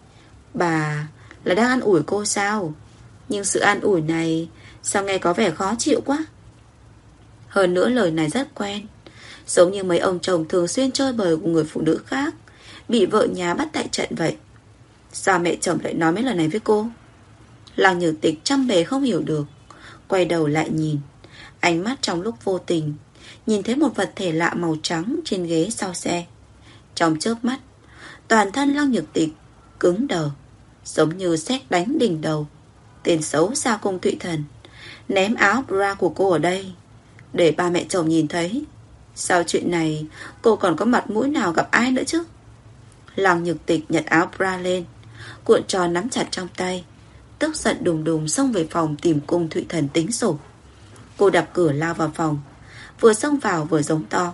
Bà là đang an ủi cô sao? Nhưng sự an ủi này sao nghe có vẻ khó chịu quá. Hơn nữa lời này rất quen, giống như mấy ông chồng thường xuyên chơi bời của người phụ nữ khác, bị vợ nhà bắt tại trận vậy. Sao mẹ chồng lại nói mấy lời này với cô? Lăng Nhược Tịch trăm bề không hiểu được, quay đầu lại nhìn. Ánh mắt trong lúc vô tình nhìn thấy một vật thể lạ màu trắng trên ghế sau xe. Trong chớp mắt, toàn thân Lăng Nhược Tịch cứng đờ, giống như sét đánh đỉnh đầu. Tên xấu xa Cung Thụy Thần ném áo bra của cô ở đây để ba mẹ chồng nhìn thấy. Sau chuyện này cô còn có mặt mũi nào gặp ai nữa chứ? Lăng Nhược Tịch nhặt áo bra lên, cuộn tròn nắm chặt trong tay, tức giận đùng đùng xông về phòng tìm Cung Thụy Thần tính sổ. Cô đập cửa lao vào phòng, vừa xông vào vừa giống to: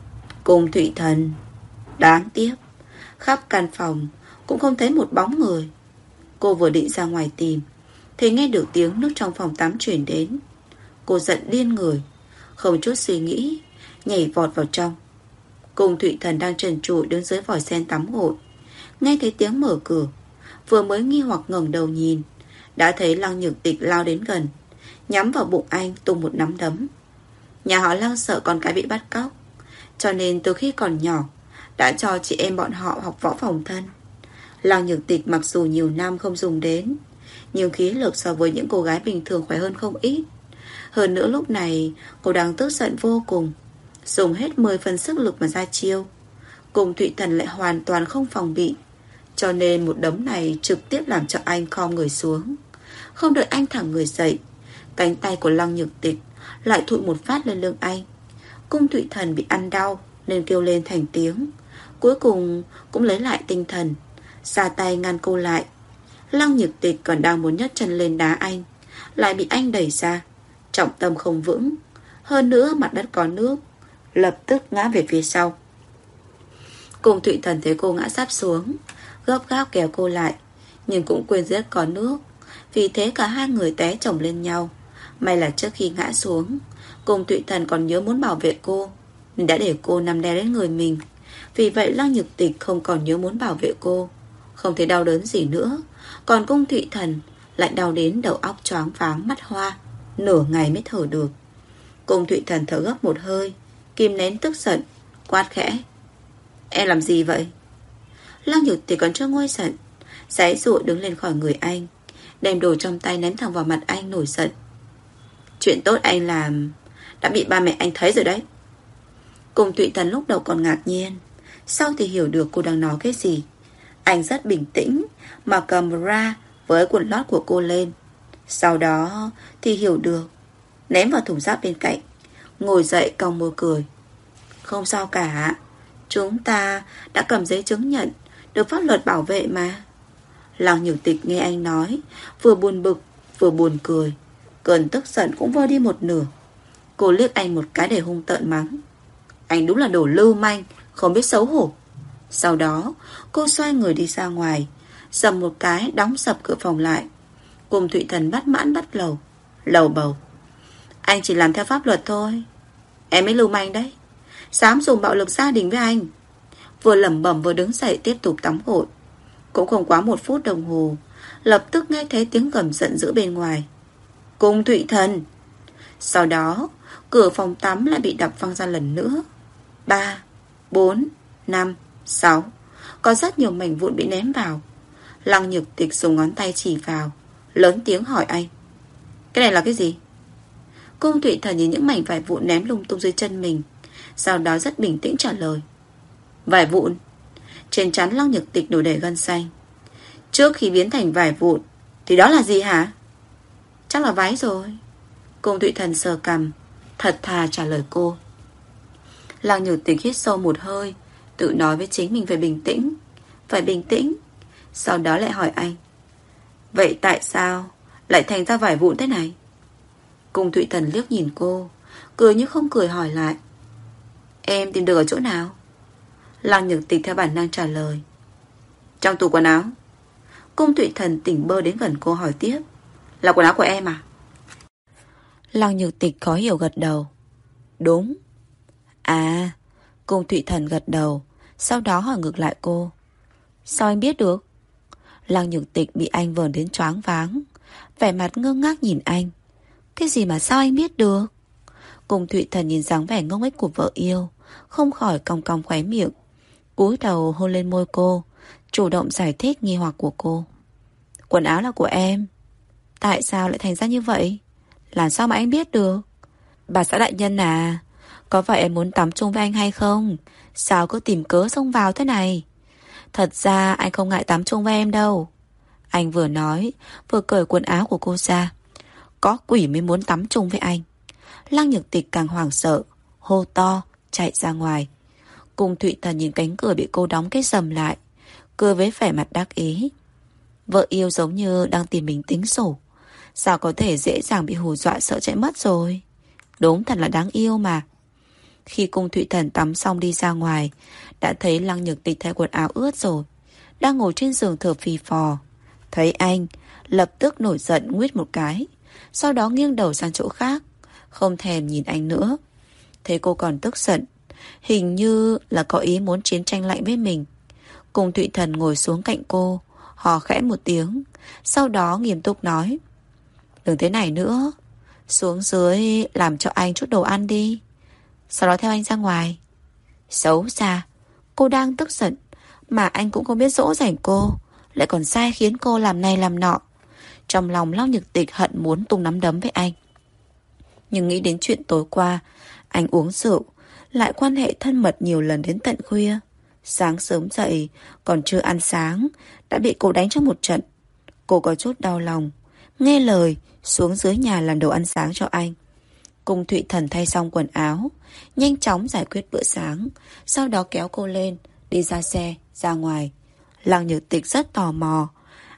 Cung Thụy Thần! Đáng tiếc, khắp căn phòng cũng không thấy một bóng người. Cô vừa định ra ngoài tìm thì nghe được tiếng nước trong phòng tắm truyền đến. Cô giận điên người, không chút suy nghĩ nhảy vọt vào trong. Cung Thụy Thần đang trần trụi đứng dưới vòi sen tắm gội, nghe thấy tiếng mở cửa, vừa mới nghi hoặc ngẩng đầu nhìn, đã thấy Lăng Nhược Tịch lao đến gần, nhắm vào bụng anh tung một nắm đấm. Nhà họ Lăng sợ con cái bị bắt cóc, cho nên từ khi còn nhỏ đã cho chị em bọn họ học võ phòng thân. Lăng Nhược Tịch mặc dù nhiều năm không dùng đến, nhưng khí lực so với những cô gái bình thường khỏe hơn không ít. Hơn nữa lúc này cô đang tức giận vô cùng, dùng hết 10 phần sức lực mà ra chiêu. Cung Thụy Thần lại hoàn toàn không phòng bị, cho nên một đấm này trực tiếp làm cho anh khom người xuống. Không đợi anh thẳng người dậy, cánh tay của Lăng Nhược Tịch lại thụi một phát lên lưng anh. Cung Thụy Thần bị ăn đau nên kêu lên thành tiếng, cuối cùng cũng lấy lại tinh thần, ra tay ngăn cô lại. Lăng Nhược Tịch còn đang muốn nhấc chân lên đá anh, lại bị anh đẩy ra, trọng tâm không vững, hơn nữa mặt đất có nước, lập tức ngã về phía sau. Cung Thụy Thần thấy cô ngã sắp xuống, gấp gáp kéo cô lại, nhưng cũng quên rất có nước, vì thế cả hai người té chồng lên nhau. May là trước khi ngã xuống, Cung Thụy Thần còn nhớ muốn bảo vệ cô, nên đã để cô nằm đè lên người mình. Vì vậy Lăng Nhược Tịch không còn nhớ muốn bảo vệ cô, không thấy đau đớn gì nữa. Còn Cung Thụy Thần lại đau đến đầu óc choáng váng mắt hoa, nửa ngày mới thở được. Cung Thụy Thần thở gấp một hơi, kìm nén tức giận, quát khẽ: Em làm gì vậy? Lăng Nhược Tịch còn chưa nguôi giận, giãy giụa đứng lên khỏi người anh, đem đồ trong tay ném thẳng vào mặt anh, nổi giận: Chuyện tốt anh làm đã bị ba mẹ anh thấy rồi đấy. Cùng Thụy Thần lúc đầu còn ngạc nhiên, sau thì hiểu được cô đang nói cái gì. Anh rất bình tĩnh mà cầm bra với quần lót của cô lên. Sau đó thì hiểu được, ném vào thùng rác bên cạnh, ngồi dậy cong môi cười. Không sao cả, chúng ta đã cầm giấy chứng nhận, được pháp luật bảo vệ mà. Lăng Nhược Tịch nghe anh nói, vừa buồn bực vừa buồn cười. Cơn tức giận cũng vơi đi một nửa. Cô liếc anh một cái để hung tợn mắng. Anh đúng là đồ lưu manh, không biết xấu hổ. Sau đó cô xoay người đi ra ngoài, dầm một cái đóng sập cửa phòng lại. Cùng Thụy Thần bắt mãn bắt lầu bầu. Anh chỉ làm theo pháp luật thôi. Em mới lưu manh đấy, dám dùng bạo lực gia đình với anh. Vừa lẩm bẩm vừa đứng dậy tiếp tục tắm gội. Cũng không quá 1 phút đồng hồ, lập tức nghe thấy tiếng gầm giận dữ bên ngoài. Cung Thụy Thần. Sau đó cửa phòng tắm lại bị đập văng ra lần nữa. 3, 4, 5, 6. Có rất nhiều mảnh vụn bị ném vào. Lăng Nhược Tịch dùng ngón tay chỉ vào, lớn tiếng hỏi anh. Cái này là cái gì? Cung Thụy Thần nhìn những mảnh vải vụn ném lung tung dưới chân mình, sau đó rất bình tĩnh trả lời. Vải vụn? Trên trán Lăng Nhược Tịch nổi đầy gân xanh. Trước khi biến thành vải vụn thì đó là gì hả? Chắc là váy rồi. Cung Thụy Thần sờ cằm, thật thà trả lời cô. Lăng Nhược Tịch hít sâu một hơi, tự nói với chính mình phải bình tĩnh. Phải bình tĩnh. Sau đó lại hỏi anh. Vậy tại sao lại thành ra vải vụn thế này? Cung Thụy Thần liếc nhìn cô, cười như không cười hỏi lại. Em tìm được ở chỗ nào? Lăng Nhược Tịch theo bản năng trả lời. Trong tủ quần áo. Cung Thụy Thần tỉnh bơ đến gần cô hỏi tiếp. Là quần áo của em à? Lăng Nhược Tịch khó hiểu gật đầu. Đúng. À. Cung Thụy Thần gật đầu, sau đó hỏi ngược lại cô. Sao anh biết được? Lăng Nhược Tịch bị anh vờn đến choáng váng, vẻ mặt ngơ ngác nhìn anh. Cái gì mà sao anh biết được? Cung Thụy Thần nhìn dáng vẻ ngốc nghếch của vợ yêu, không khỏi cong cong khóe miệng, cúi đầu hôn lên môi cô, chủ động giải thích nghi hoặc của cô. Quần áo là của em. Tại sao lại thành ra như vậy? Làm sao mà anh biết được? Bà xã đại nhân à, có phải em muốn tắm chung với anh hay không? Sao cứ tìm cớ xông vào thế này? Thật ra anh không ngại tắm chung với em đâu. Anh vừa nói vừa cởi quần áo của cô ra. Có quỷ mới muốn tắm chung với anh. Lăng Nhược Tịch càng hoảng sợ, hô to chạy ra ngoài. Cung Thụy Thần nhìn cánh cửa bị cô đóng kết sầm lại, cười với vẻ mặt đắc ý. Vợ yêu giống như đang tìm mình tính sổ. Sao có thể dễ dàng bị hù dọa sợ chạy mất rồi. Đúng thật là đáng yêu mà. Khi Cung Thụy Thần tắm xong đi ra ngoài, đã thấy Lăng Nhược Tịch thay quần áo ướt rồi, đang ngồi trên giường thở phì phò. Thấy anh, lập tức nổi giận nguyết một cái, sau đó nghiêng đầu sang chỗ khác, không thèm nhìn anh nữa. Thấy cô còn tức giận, hình như là có ý muốn chiến tranh lạnh với mình. Cung Thụy Thần ngồi xuống cạnh cô, hò khẽ một tiếng, sau đó nghiêm túc nói. Đừng thế này nữa, xuống dưới làm cho anh chút đồ ăn đi, sau đó theo anh ra ngoài. Xấu xa, cô đang tức giận mà anh cũng không biết dỗ dành cô, lại còn sai khiến cô làm này làm nọ. Trong lòng Lăng Nhược Tịch hận muốn tung nắm đấm với anh. Nhưng nghĩ đến chuyện tối qua anh uống rượu, lại quan hệ thân mật nhiều lần đến tận khuya. Sáng sớm dậy còn chưa ăn sáng đã bị cô đánh cho một trận. Cô có chút đau lòng, nghe lời xuống dưới nhà làm đồ ăn sáng cho anh. Cung Thụy Thần thay xong quần áo, nhanh chóng giải quyết bữa sáng, sau đó kéo cô lên, đi ra xe, ra ngoài. Lăng Nhược Tịch rất tò mò.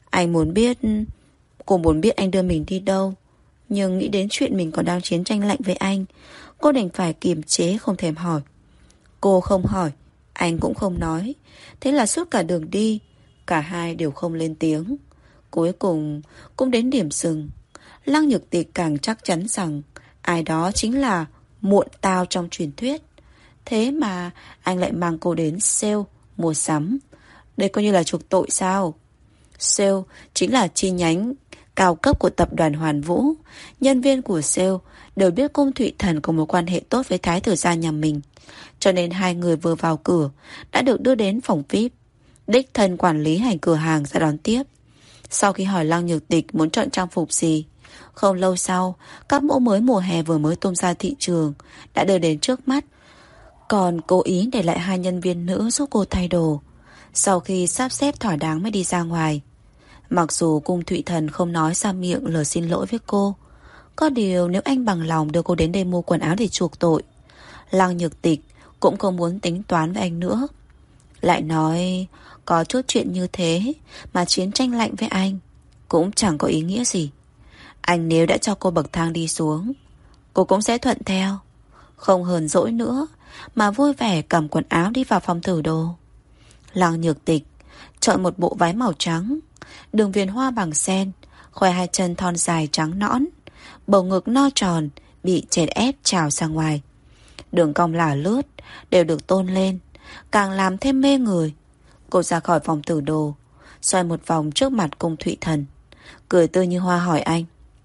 Cô muốn biết anh đưa mình đi đâu. Nhưng nghĩ đến chuyện mình còn đang chiến tranh lạnh với anh, cô đành phải kiềm chế không thèm hỏi. Cô không hỏi, anh cũng không nói. Thế là suốt cả đường đi, cả hai đều không lên tiếng. Cuối cùng cũng đến điểm dừng. Lăng Nhược Tịch càng chắc chắn rằng ai đó chính là muộn tao trong truyền thuyết. Thế mà anh lại mang cô đến sale mua sắm. Đây coi như là chuộc tội sao? Sale chính là chi nhánh cao cấp của tập đoàn Hoàn Vũ. Nhân viên của sale đều biết Cung Thụy Thần có mối quan hệ tốt với thái tử gia nhà mình, cho nên hai người vừa vào cửa đã được đưa đến phòng VIP. Đích thân quản lý hành cửa hàng ra đón tiếp. Sau khi hỏi Lăng Nhược Tịch muốn chọn trang phục gì, Không lâu sau, các mẫu mới mùa hè vừa mới tung ra thị trường đã đưa đến trước mắt. Còn cố ý để lại 2 nhân viên nữ giúp cô thay đồ. Sau khi sắp xếp thỏa đáng mới đi ra ngoài. Mặc dù Cung Thụy Thần không nói ra miệng lời xin lỗi với cô, có điều nếu anh bằng lòng đưa cô đến đây mua quần áo để chuộc tội, Lăng Nhược Tịch cũng không muốn tính toán với anh nữa. Lại nói có chút chuyện như thế mà chiến tranh lạnh với anh cũng chẳng có ý nghĩa gì. Anh nếu đã cho cô bậc thang đi xuống, cô cũng sẽ thuận theo, không hờn dỗi nữa mà vui vẻ cầm quần áo đi vào phòng thử đồ. Lăng Nhược Tịch chọn một bộ váy màu trắng, đường viền hoa bằng sen, khoe 2 chân thon dài trắng nõn, bầu ngực no tròn bị chèn ép trào ra ngoài. Đường cong lả lướt đều được tôn lên, càng làm thêm mê người. Cô ra khỏi phòng thử đồ, xoay một vòng trước mặt Cung Thụy Thần, cười tươi như hoa hỏi anh: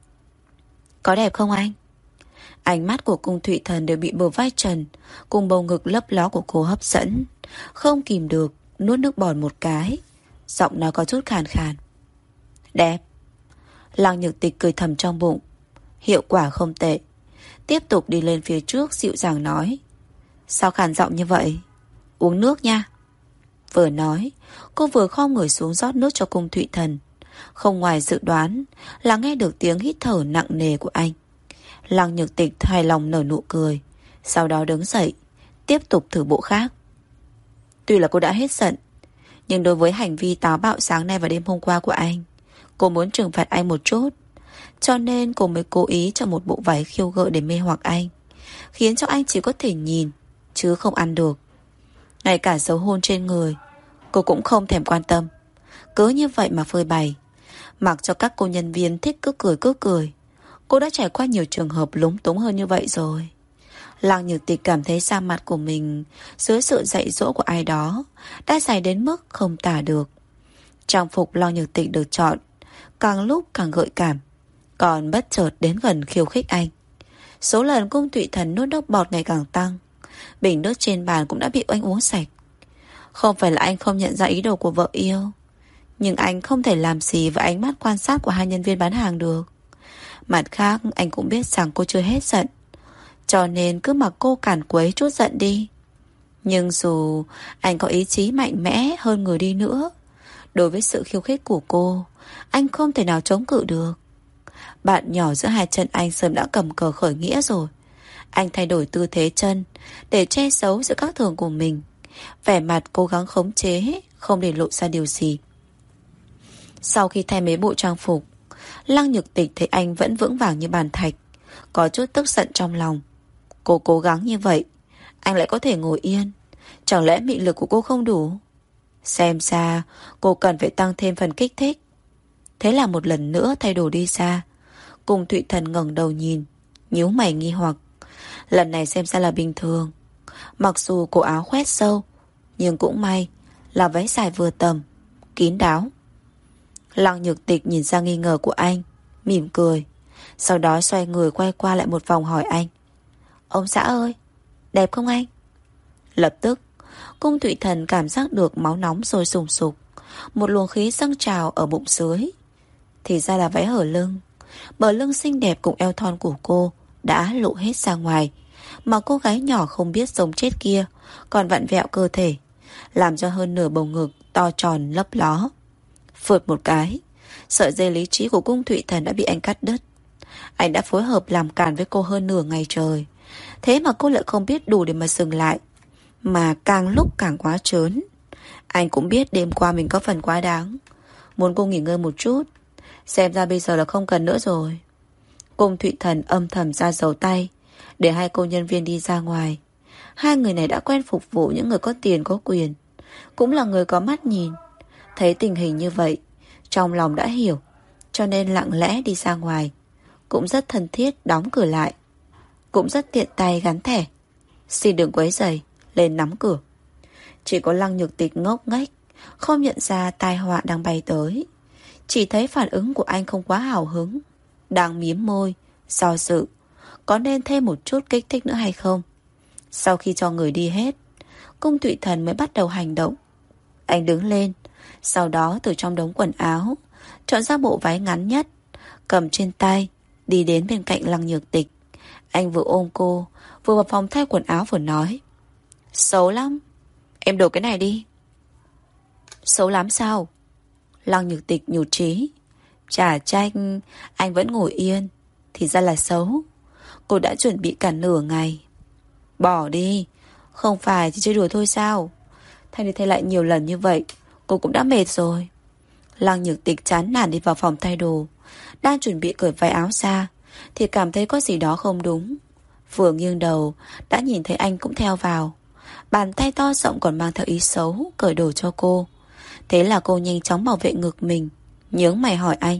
có đẹp không anh? Ánh mắt của Cung Thụy Thần đều bị bờ vai trần cùng bầu ngực lấp ló của cô hấp dẫn, không kìm được nuốt nước bọt một cái, giọng nói có chút khàn khàn: đẹp. Lăng Nhược Tịch cười thầm trong bụng, hiệu quả không tệ. Tiếp tục đi lên phía trước dịu dàng nói: sao khàn giọng như vậy? Uống nước nha. Vừa nói, cô vừa khom người xuống rót nước cho Cung Thụy Thần. Không ngoài dự đoán là nghe được tiếng hít thở nặng nề của anh. Lăng Nhược Tịch hài lòng nở nụ cười, sau đó đứng dậy, tiếp tục thử bộ khác. Tuy là cô đã hết giận, nhưng đối với hành vi táo bạo sáng nay và đêm hôm qua của anh, cô muốn trừng phạt anh một chút. Cho nên cô mới cố ý cho một bộ váy khiêu gợi để mê hoặc anh, khiến cho anh chỉ có thể nhìn chứ không ăn được. Ngay cả dấu hôn trên người cô cũng không thèm quan tâm, cứ như vậy mà phơi bày, mặc cho các cô nhân viên thích cứ cười. Cô đã trải qua nhiều trường hợp lúng túng hơn như vậy rồi. Lăng Nhược Tịch cảm thấy da mặt của mình dưới sự dạy dỗ của ai đó đã dày đến mức không tả được. Trang phục Lăng Nhược Tịch được chọn càng lúc càng gợi cảm, còn bất chợt đến gần khiêu khích anh. Số lần Cung Thụy Thần nuốt nước bọt ngày càng tăng, bình nước trên bàn cũng đã bị anh uống sạch. Không phải là anh không nhận ra ý đồ của vợ yêu, nhưng anh không thể làm gì với ánh mắt quan sát của 2 nhân viên bán hàng được. Mặt khác anh cũng biết rằng cô chưa hết giận, cho nên cứ mặc cô cản quấy chút giận đi. Nhưng dù anh có ý chí mạnh mẽ hơn người đi nữa, đối với sự khiêu khích của cô, anh không thể nào chống cự được. Bạn nhỏ giữa 2 chân anh sớm đã cầm cờ khởi nghĩa rồi. Anh thay đổi tư thế chân để che giấu sự các thường của mình, vẻ mặt cố gắng khống chế, không để lộ ra điều gì. Sau khi thay mấy bộ trang phục, Lăng Nhược Tịch thấy anh vẫn vững vàng như bàn thạch, có chút tức giận trong lòng. Cô cố gắng như vậy, anh lại có thể ngồi yên, chẳng lẽ mị lực của cô không đủ? Xem ra cô cần phải tăng thêm phần kích thích. Thế là một lần nữa thay đồ đi xa. Cung Thụy Thần ngẩng đầu nhìn, nhíu mày nghi hoặc. Lần này xem ra là bình thường. Mặc dù cổ áo khoét sâu, nhưng cũng may là váy dài vừa tầm, kín đáo. Lăng Nhược Tịch nhìn ra nghi ngờ của anh, mỉm cười, sau đó xoay người quay qua lại một vòng hỏi anh: ông xã ơi, đẹp không anh? Lập tức Cung Thụy Thần cảm giác được máu nóng sôi sùng sục, một luồng khí dâng trào ở bụng dưới. Thì ra là váy hở lưng, bờ lưng xinh đẹp cùng eo thon của cô đã lộ hết ra ngoài, mà cô gái nhỏ không biết sống chết kia còn vặn vẹo cơ thể, làm cho hơn nửa bầu ngực to tròn lấp ló. Phượt một cái, sợi dây lý trí của Cung Thụy Thần đã bị anh cắt đứt. Anh đã phối hợp làm càn với cô hơn nửa ngày trời, thế mà cô lại không biết đủ để mà dừng lại, mà càng lúc càng quá trớn. Anh cũng biết đêm qua mình có phần quá đáng, muốn cô nghỉ ngơi một chút. Xem ra bây giờ là không cần nữa rồi. Cung Thụy Thần âm thầm ra dấu tay để 2 cô nhân viên đi ra ngoài. 2 người này đã quen phục vụ những người có tiền có quyền, cũng là người có mắt nhìn. Thấy tình hình như vậy, trong lòng đã hiểu, cho nên lặng lẽ đi ra ngoài. Cũng rất thân thiết đóng cửa lại, cũng rất tiện tay gắn thẻ: xin đừng quấy rầy, lên nắm cửa. Chỉ có Lăng Nhược Tịch ngốc nghếch, không nhận ra tai họa đang bay tới. Chỉ thấy phản ứng của anh không quá hào hứng, đang mím môi, do dự có nên thêm một chút kích thích nữa hay không. Sau khi cho người đi hết, Cung Thụy Thần mới bắt đầu hành động. Anh đứng lên, sau đó từ trong đống quần áo chọn ra bộ váy ngắn nhất, cầm trên tay đi đến bên cạnh Lăng Nhược Tịch. Anh vừa ôm cô, vừa vào phòng thay quần áo vừa nói: xấu lắm, em đổi cái này đi. Xấu lắm sao? Lăng Nhược Tịch nhụt chí. Chả trách anh vẫn ngồi yên, thì ra là xấu. Cô đã chuẩn bị cả nửa ngày. Bỏ đi, không phải chỉ chơi đùa thôi sao? Thay đi thay lại nhiều lần như vậy, cô cũng đã mệt rồi. Lăng Nhược Tịch chán nản đi vào phòng thay đồ. Đang chuẩn bị cởi váy áo ra thì cảm thấy có gì đó không đúng. Vừa nghiêng đầu đã nhìn thấy anh cũng theo vào. Bàn tay to rộng còn mang theo ý xấu cởi đồ cho cô. Thế là cô nhanh chóng bảo vệ ngực mình, nhướng mày hỏi anh: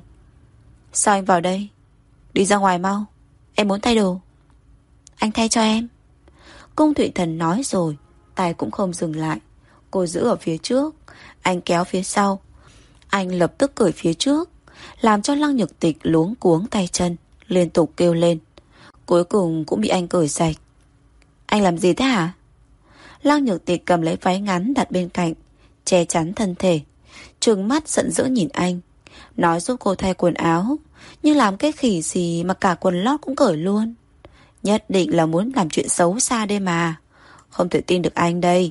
sao anh vào đây? Đi ra ngoài mau, em muốn thay đồ. Anh thay cho em. Cung Thụy Thần nói rồi, tay cũng không dừng lại. Cô giữ ở phía trước, anh kéo phía sau. Anh lập tức cởi phía trước, làm cho Lăng Nhược Tịch luống cuống tay chân, liên tục kêu lên. Cuối cùng cũng bị anh cởi sạch. Anh làm gì thế hả? Lăng Nhược Tịch cầm lấy váy ngắn đặt bên cạnh, che chắn thân thể, trừng mắt giận dữ nhìn anh, nói giúp cô thay quần áo, nhưng làm cái khỉ gì mà cả quần lót cũng cởi luôn. Nhất định là muốn làm chuyện xấu xa đây mà. Không thể tin được anh đây.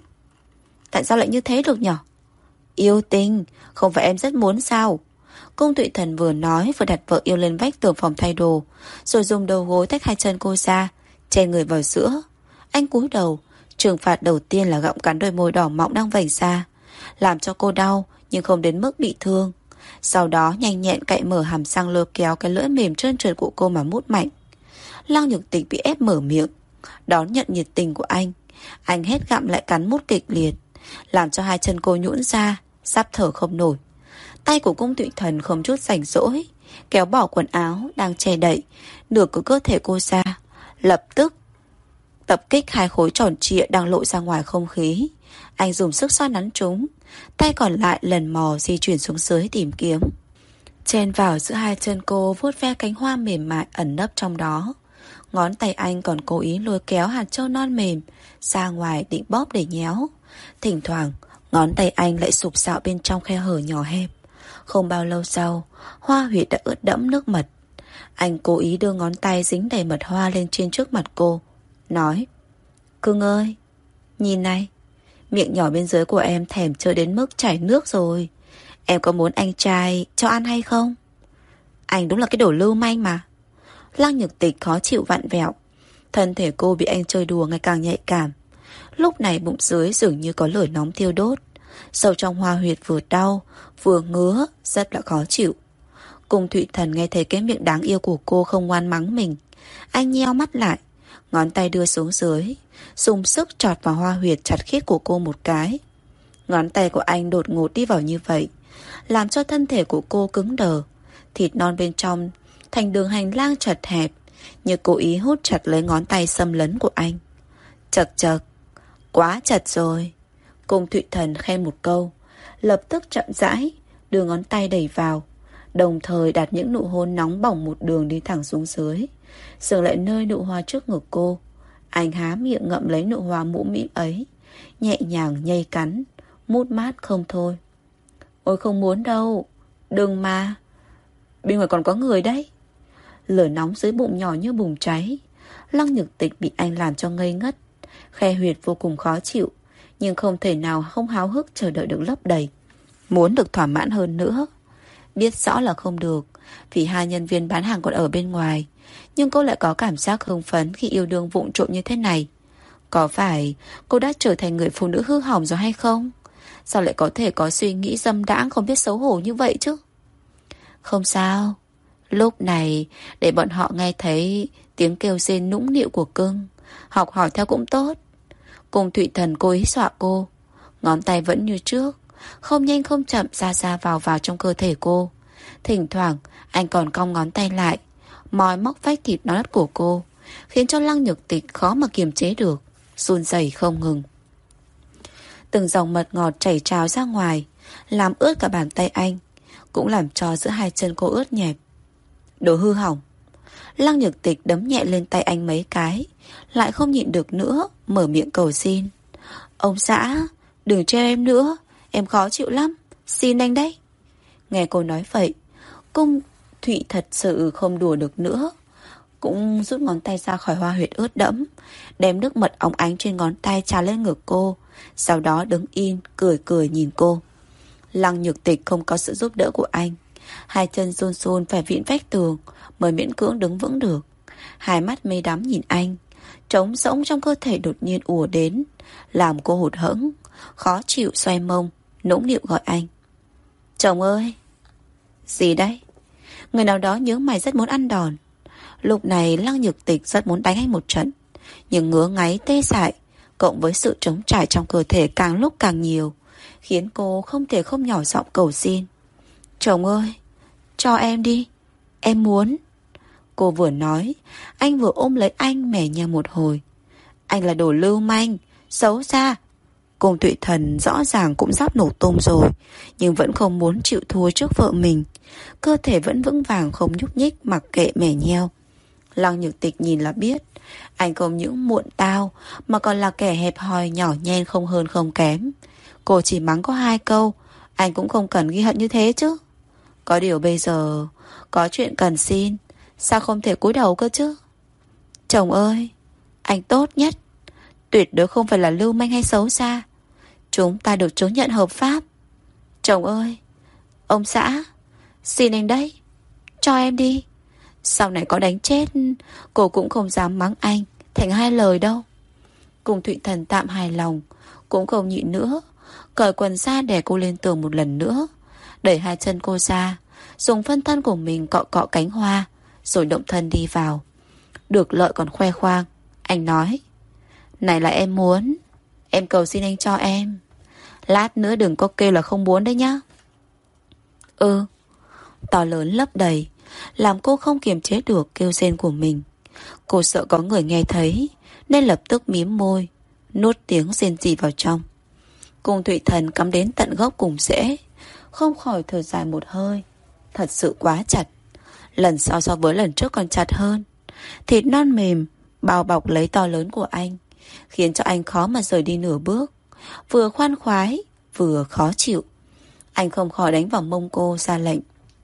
Tại sao lại như thế được nhở? Yêu tinh, không phải em rất muốn sao? Cung Thụy Thần vừa nói vừa đặt vợ yêu lên vách tường phòng thay đồ, rồi dùng đầu gối tách hai chân cô ra, chè người vào giữa. Anh cúi đầu, trừng phạt đầu tiên là gặm cắn đôi môi đỏ mọng đang vẩy ra, làm cho cô đau nhưng không đến mức bị thương. Sau đó nhanh nhẹn cạy mở hàm răng lôi kéo cái lưỡi mềm trơn trượt của cô mà mút mạnh. Lăng Nhược Tịch bị ép mở miệng, đón nhận nhiệt tình của anh. Anh hết gặm lại cắn mút kịch liệt, làm cho hai chân cô nhũn ra, sắp thở không nổi. Tay của Cung Thụy Thần không chút rảnh rỗi, kéo bỏ quần áo đang che đậy nửa của cơ thể cô ra, lập tức tập kích hai khối tròn trịa đang lộ ra ngoài không khí. Anh dùng sức xoa nắn chúng, tay còn lại lần mò di chuyển xuống dưới tìm kiếm. Chen vào giữa hai chân cô, vuốt ve cánh hoa mềm mại ẩn nấp trong đó. Ngón tay anh còn cố ý lôi kéo hạt châu non mềm ra ngoài định bóp để nhéo. Thỉnh thoảng ngón tay anh lại sụp sạo bên trong khe hở nhỏ hẹp. Không bao lâu sau, hoa huyệt đã ướt đẫm nước mật. Anh cố ý đưa ngón tay dính đầy mật hoa lên trên trước mặt cô, nói: Cưng ơi, nhìn này, miệng nhỏ bên dưới của em thèm chơi đến mức chảy nước rồi. Em có muốn anh trai cho ăn hay không? Anh đúng là cái đồ lưu manh mà. Lăng Nhược Tịch khó chịu vặn vẹo. Thân thể cô bị anh chơi đùa ngày càng nhạy cảm. Lúc này bụng dưới dường như có lửa nóng thiêu đốt. Sâu trong hoa huyệt vừa đau vừa ngứa, rất là khó chịu. Cung Thụy Thần nghe thấy cái miệng đáng yêu của cô không ngoan mắng mình. Anh nheo mắt lại, ngón tay đưa xuống dưới, dùng sức chọt vào hoa huyệt chặt khít của cô một cái. Ngón tay của anh đột ngột đi vào như vậy, làm cho thân thể của cô cứng đờ. Thịt non bên trong thành đường hành lang chật hẹp, như cố ý hút chặt lấy ngón tay xâm lấn của anh. Chật chật, quá chật rồi. Cung Thụy Thần khen một câu, lập tức chậm rãi đưa ngón tay đẩy vào, đồng thời đặt những nụ hôn nóng bỏng một đường đi thẳng xuống dưới, dừng lại nơi nụ hoa trước ngực cô. Anh há miệng ngậm lấy nụ hoa mũm mĩm ấy, nhẹ nhàng nhây cắn, mút mát không thôi. Ôi không muốn đâu, đừng mà, bên ngoài còn có người đấy. Lửa nóng dưới bụng nhỏ như bùng cháy. Lăng Nhược Tịch bị anh làm cho ngây ngất, khe huyệt vô cùng khó chịu, nhưng không thể nào không háo hức chờ đợi được lấp đầy, muốn được thỏa mãn hơn nữa. Biết rõ là không được, vì hai nhân viên bán hàng còn ở bên ngoài, nhưng cô lại có cảm giác hưng phấn khi yêu đương vụng trộm như thế này. Có phải cô đã trở thành người phụ nữ hư hỏng rồi hay không? Sao lại có thể có suy nghĩ dâm đãng không biết xấu hổ như vậy chứ? Không sao, lúc này để bọn họ nghe thấy tiếng kêu rên nũng nịu của cưng, học hỏi theo cũng tốt. Cung Thụy Thần cố ý dọa cô. Ngón tay vẫn như trước, không nhanh không chậm ra vào trong cơ thể cô. Thỉnh thoảng anh còn cong ngón tay lại, moi móc vách thịt non nớt của cô, khiến cho Lăng Nhược Tịch khó mà kiềm chế được, run rẩy không ngừng. Từng dòng mật ngọt chảy trào ra ngoài, làm ướt cả bàn tay anh, cũng làm cho giữa hai chân cô ướt nhẹp. Đồ hư hỏng. Lăng Nhược Tịch đấm nhẹ lên tay anh mấy cái, lại không nhịn được nữa, mở miệng cầu xin. Ông xã, đừng treo em nữa, em khó chịu lắm, xin anh đấy. Nghe cô nói vậy, Cung Thụy thật sự không đùa được nữa, cũng rút ngón tay ra khỏi hoa huyệt ướt đẫm, đem nước mật óng ánh trên ngón tay tràn lên ngực cô. Sau đó đứng yên, cười cười nhìn cô. Lăng Nhược Tịch không có sự giúp đỡ của anh, hai chân run run phải vịn vách tường mới miễn cưỡng đứng vững được. Hai mắt mê đắm nhìn anh, trống rỗng trong cơ thể đột nhiên ùa đến, làm cô hụt hẫng, khó chịu xoay mông, nũng nịu gọi anh. Chồng ơi! Gì đấy? Người nào đó nhớ mày rất muốn ăn đòn. Lúc này Lăng Nhược Tịch rất muốn đánh anh một trận, nhưng ngứa ngáy tê dại cộng với sự trống trải trong cơ thể càng lúc càng nhiều, khiến cô không thể không nhỏ giọng cầu xin. Chồng ơi, cho em đi, em muốn. Cô vừa nói, anh vừa ôm lấy anh mẻ nhẹ một hồi. Anh là đồ lưu manh, xấu xa. Cùng Thụy Thần rõ ràng cũng sắp nổ tung rồi, nhưng vẫn không muốn chịu thua trước vợ mình. Cơ thể vẫn vững vàng không nhúc nhích, mặc kệ mẻ nheo. Lăng Nhược Tịch nhìn là biết, anh không những muộn tao mà còn là kẻ hẹp hòi nhỏ nhen không hơn không kém. Cô chỉ mắng có 2 câu, anh cũng không cần ghi hận như thế chứ. Có điều bây giờ có chuyện cần xin, sao không thể cúi đầu cơ chứ? Chồng ơi, anh tốt nhất, tuyệt đối không phải là lưu manh hay xấu xa. Chúng ta được chứng nhận hợp pháp. Chồng ơi, ông xã, xin anh đấy, cho em đi. Sau này có đánh chết, cô cũng không dám mắng anh thành 2 lời đâu. Cùng Thụy Thần tạm hài lòng, cũng không nhịn nữa, cởi quần ra đè cô lên tường một lần nữa, đẩy 2 chân cô ra, dùng phân thân của mình cọ cọ cánh hoa, rồi động thân đi vào. Được lợi còn khoe khoang. Anh nói, này là em muốn, em cầu xin anh cho em. Lát nữa đừng có kêu là không muốn đấy nhá. Ừ. To lớn lấp đầy, làm cô không kiềm chế được kêu rên của mình. Cô sợ có người nghe thấy, nên lập tức mím môi, nuốt tiếng rên rỉ vào trong. Cùng Thụy Thần cắm đến tận gốc cùng rễ, không khỏi thở dài một hơi. Thật sự quá chặt. Lần sau so với lần trước còn chặt hơn. Thịt non mềm bao bọc lấy to lớn của anh, khiến cho anh khó mà rời đi nửa bước. Vừa khoan khoái, vừa khó chịu. Anh không khỏi đánh vào mông cô, ra lệnh,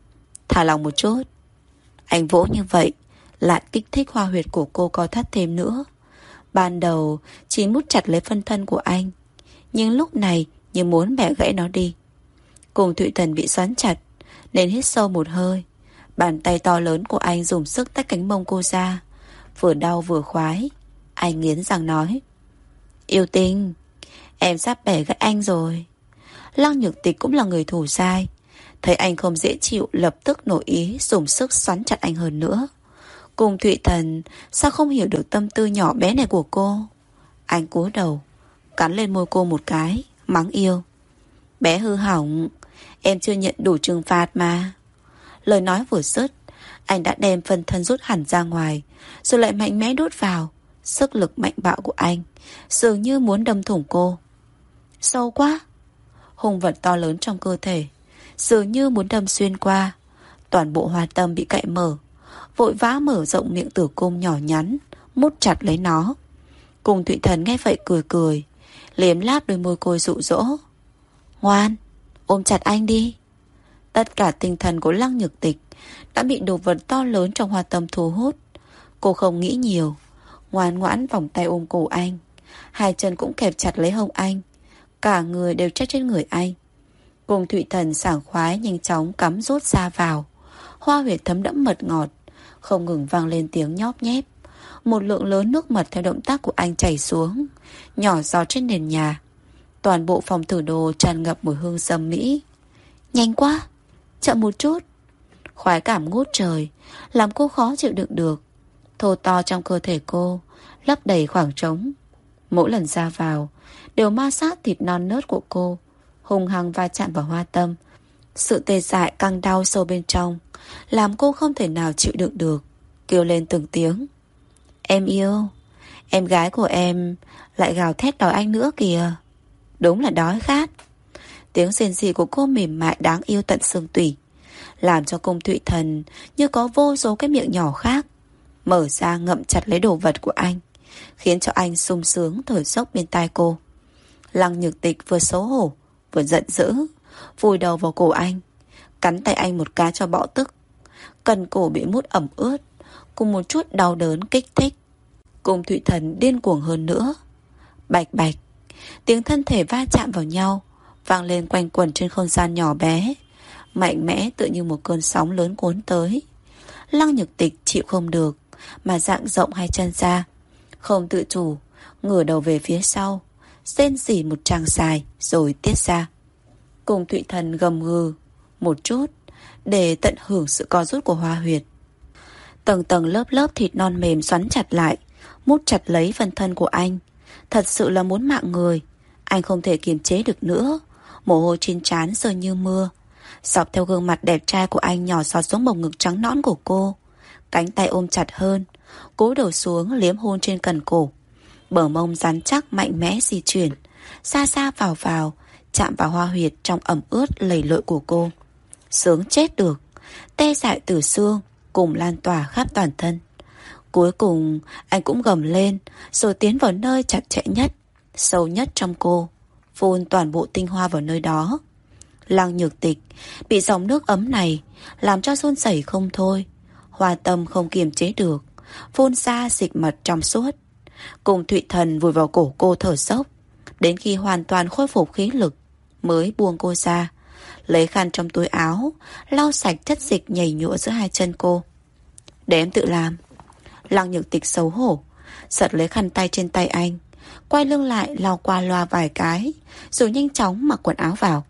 thả lòng một chút. Anh vỗ như vậy lại kích thích hoa huyệt của cô co thắt thêm nữa. Ban đầu chỉ mút chặt lấy phân thân của anh, nhưng lúc này như muốn bẻ gãy nó đi. Cùng Thụy Thần bị xoắn chặt nên hít sâu một hơi. Bàn tay to lớn của anh dùng sức tách cánh mông cô ra, vừa đau vừa khoái. Anh nghiến răng nói, yêu tinh, em sắp bẻ gãy anh rồi. Lăng Nhược Tịch cũng là người thủ dai, thấy anh không dễ chịu lập tức nổi ý dùng sức xoắn chặt anh hơn nữa. Cùng Thụy Thần sao không hiểu được tâm tư nhỏ bé này của cô. Anh cúi đầu cắn lên môi cô một cái, mắng yêu. Bé hư hỏng, em chưa nhận đủ trừng phạt mà. Lời nói vừa dứt, anh đã đem phân thân rút hẳn ra ngoài, rồi lại mạnh mẽ đút vào. Sức lực mạnh bạo của anh dường như muốn đâm thủng cô. Sâu quá. Hung vật to lớn trong cơ thể dường như muốn đâm xuyên qua. Toàn bộ hoa tâm bị cạy mở, vội vã mở rộng miệng tử cung nhỏ nhắn, mút chặt lấy nó. Cùng Thụy Thần nghe vậy cười cười, liếm láp đôi môi côi dụ dỗ. Ngoan, ôm chặt anh đi. Tất cả tinh thần của Lăng Nhược Tịch đã bị đồ vật to lớn trong hoa tâm thu hút. Cô không nghĩ nhiều, ngoan ngoãn vòng tay ôm cổ anh, hai chân cũng kẹp chặt lấy hông anh, cả người đều trách trên người anh. Cùng Thụy Thần sảng khoái nhanh chóng cắm rút ra vào. Hoa huyệt thấm đẫm mật ngọt, không ngừng vang lên tiếng nhóp nhép. Một lượng lớn nước mật theo động tác của anh chảy xuống, nhỏ giọt trên nền nhà. Toàn bộ phòng thử đồ tràn ngập mùi hương sâm mỹ. Nhanh quá, chậm một chút. Khoái cảm ngút trời làm cô khó chịu đựng được. Thô to trong cơ thể cô lấp đầy khoảng trống. Mỗi lần ra vào đều ma sát thịt non nớt của cô, hung hăng va chạm vào hoa tâm. Sự tê dại căng đau sâu bên trong làm cô không thể nào chịu đựng được, kêu lên từng tiếng. Em yêu, em gái của em lại gào thét đòi anh nữa kìa. Đúng là đói khát. Tiếng rên rỉ của cô mềm mại đáng yêu tận xương tủy, làm cho Cung Thụy Thần như có vô số cái miệng nhỏ khác mở ra ngậm chặt lấy đồ vật của anh, khiến cho anh sung sướng thở dốc bên tai cô. Lăng Nhược Tịch vừa xấu hổ vừa giận dữ, vùi đầu vào cổ anh, cắn tay anh một cái cho bõ tức. Cần cổ bị mút ẩm ướt, cùng một chút đau đớn kích thích. Cung Thụy Thần điên cuồng hơn nữa. Bạch bạch, tiếng thân thể va chạm vào nhau vang lên quanh quẩn trên không gian nhỏ bé, mạnh mẽ tựa như một cơn sóng lớn cuốn tới. Lăng Nhược Tịch chịu không được mà dạn rộng hai chân ra, không tự chủ ngửa đầu về phía sau, rên rỉ một tràng dài rồi tiết ra. Cung Thụy Thần gầm gừ một chút để tận hưởng sự co rút của hoa huyệt. Tầng tầng lớp lớp thịt non mềm xoắn chặt lại, mút chặt lấy phần thân của anh. Thật sự là muốn mạng người. Anh không thể kiềm chế được nữa, mồ hôi trên trán rơi như mưa. Dọc theo gương mặt đẹp trai của anh nhỏ giọt xuống bầu ngực trắng nõn của cô. Cánh tay ôm chặt hơn, cúi đầu xuống liếm hôn trên cần cổ. Bờ mông rắn chắc mạnh mẽ di chuyển, xa xa vào, chạm vào hoa huyệt trong ẩm ướt lầy lội của cô. Sướng chết được, tê dại từ xương cùng lan tỏa khắp toàn thân. Cuối cùng anh cũng gầm lên, rồi tiến vào nơi chặt chẽ nhất, sâu nhất trong cô, phun toàn bộ tinh hoa vào nơi đó. Lăng Nhược Tịch bị dòng nước ấm này làm cho run rẩy không thôi, hoa tâm không kiềm chế được, phun ra dịch mật trong suốt. Cung Thụy Thần vùi vào cổ cô thở dốc, đến khi hoàn toàn khôi phục khí lực mới buông cô ra, lấy khăn trong túi áo lau sạch chất dịch nhầy nhụa giữa hai chân cô. Để em tự làm. Lăng Nhược Tịch xấu hổ giật lấy khăn tay trên tay anh, quay lưng lại lau qua loa vài cái, rồi nhanh chóng mặc quần áo vào.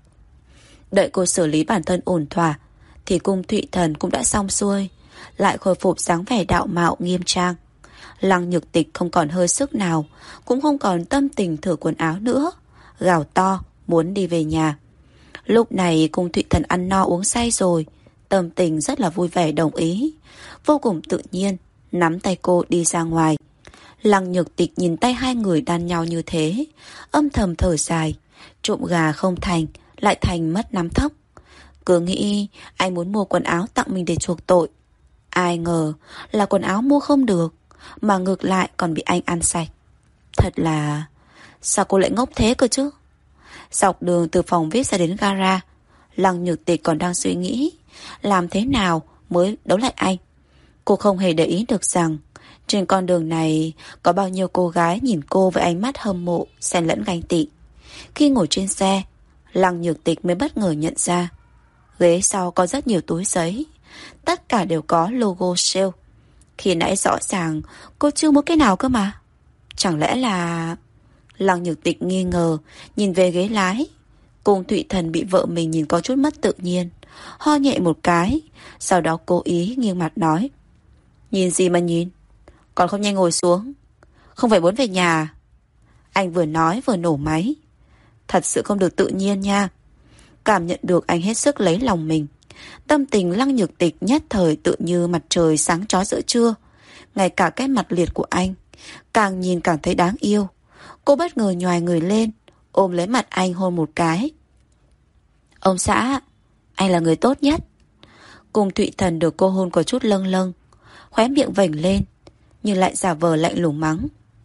Đợi cô xử lý bản thân ổn thỏa thì Cung Thụy Thần cũng đã xong xuôi, lại khôi phục dáng vẻ đạo mạo nghiêm trang. Lăng Nhược Tịch không còn hơi sức nào, cũng không còn tâm tình thử quần áo nữa, gào to muốn đi về nhà. Lúc này Cung Thụy Thần ăn no uống say rồi, tâm tình rất là vui vẻ đồng ý, vô cùng tự nhiên nắm tay cô đi ra ngoài. Lăng Nhược Tịch nhìn tay hai người đan nhau như thế, âm thầm thở dài. Trộm gà không thành, lại thành mất nắm thóc. Cứ nghĩ anh muốn mua quần áo tặng mình để chuộc tội, ai ngờ là quần áo mua không được, mà ngược lại còn bị anh ăn sạch. Thật là... sao cô lại ngốc thế cơ chứ? Dọc đường từ phòng VIP ra đến gara, Lăng Nhược Tịch còn đang suy nghĩ làm thế nào mới đấu lại anh. Cô không hề để ý được rằng trên con đường này có bao nhiêu cô gái nhìn cô với ánh mắt hâm mộ xen lẫn ganh tị. Khi ngồi trên xe, Lăng Nhược Tịch mới bất ngờ nhận ra ghế sau có rất nhiều túi giấy, tất cả đều có logo sale. Khi nãy rõ ràng cô chưa mua cái nào cơ mà. Chẳng lẽ là... Lăng Nhược Tịch nghi ngờ nhìn về ghế lái. Cung Thụy Thần bị vợ mình nhìn có chút mất tự nhiên, ho nhẹ một cái, sau đó cố ý nghiêng mặt nói: Nhìn gì mà nhìn, còn không nhanh ngồi xuống, không phải muốn về nhà? Anh vừa nói vừa nổ máy. Thật sự không được tự nhiên nha. Cảm nhận được anh hết sức lấy lòng mình, tâm tình Lăng Nhược Tịch nhất thời tự như mặt trời sáng chói giữa trưa. Ngay cả cái mặt liệt của anh càng nhìn càng thấy đáng yêu. Cô bất ngờ nhoài người lên, ôm lấy mặt anh hôn một cái. Ông xã, anh là người tốt nhất. Cung Thụy Thần được cô hôn có chút lâng lâng, khóe miệng vểnh lên, nhưng lại giả vờ lạnh lùng mắng: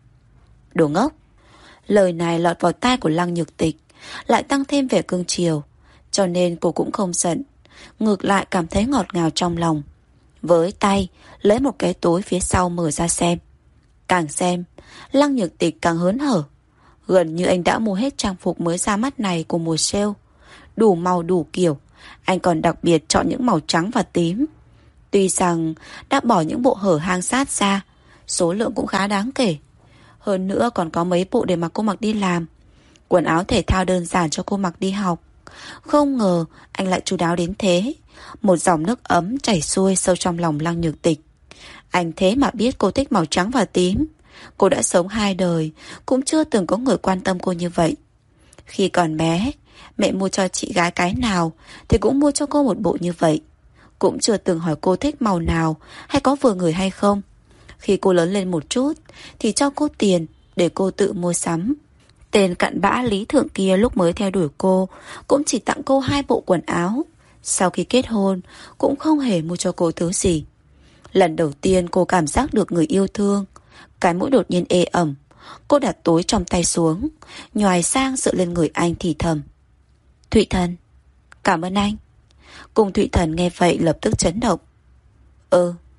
Đồ ngốc. Lời này lọt vào tai của Lăng Nhược Tịch, lại tăng thêm vẻ cương chiều, cho nên cô cũng không giận, ngược lại cảm thấy ngọt ngào trong lòng. Với tay lấy một cái túi phía sau mở ra xem. Càng xem, Lăng Nhược Tịch càng hớn hở. Gần như anh đã mua hết trang phục mới ra mắt này của mùa sale, đủ màu đủ kiểu. Anh còn đặc biệt chọn những màu trắng và tím. Tuy rằng đã bỏ những bộ hở hang sát ra, số lượng cũng khá đáng kể. Hơn nữa còn có mấy bộ để mặc cô mặc đi làm, quần áo thể thao đơn giản cho cô mặc đi học. Không ngờ anh lại chu đáo đến thế. Một dòng nước ấm chảy xuôi sâu trong lòng Lăng Nhược Tịch. Anh thế mà biết cô thích màu trắng và tím. Cô đã sống 2 đời, cũng chưa từng có người quan tâm cô như vậy. Khi còn bé, mẹ mua cho chị gái cái nào thì cũng mua cho cô một bộ như vậy. Cũng chưa từng hỏi cô thích màu nào hay có vừa người hay không. Khi cô lớn lên một chút thì cho cô tiền để cô tự mua sắm. Tên cặn bã lý thượng kia lúc mới theo đuổi cô cũng chỉ tặng cô 2 bộ quần áo. Sau khi kết hôn cũng không hề mua cho cô thứ gì. Lần đầu tiên cô cảm giác được người yêu thương, cái mũi đột nhiên ê ẩm. Cô đặt túi trong tay xuống, nhoài sang dựa lên người anh thì thầm: Thụy Thần, cảm ơn anh. Cung Thụy Thần nghe vậy lập tức chấn động.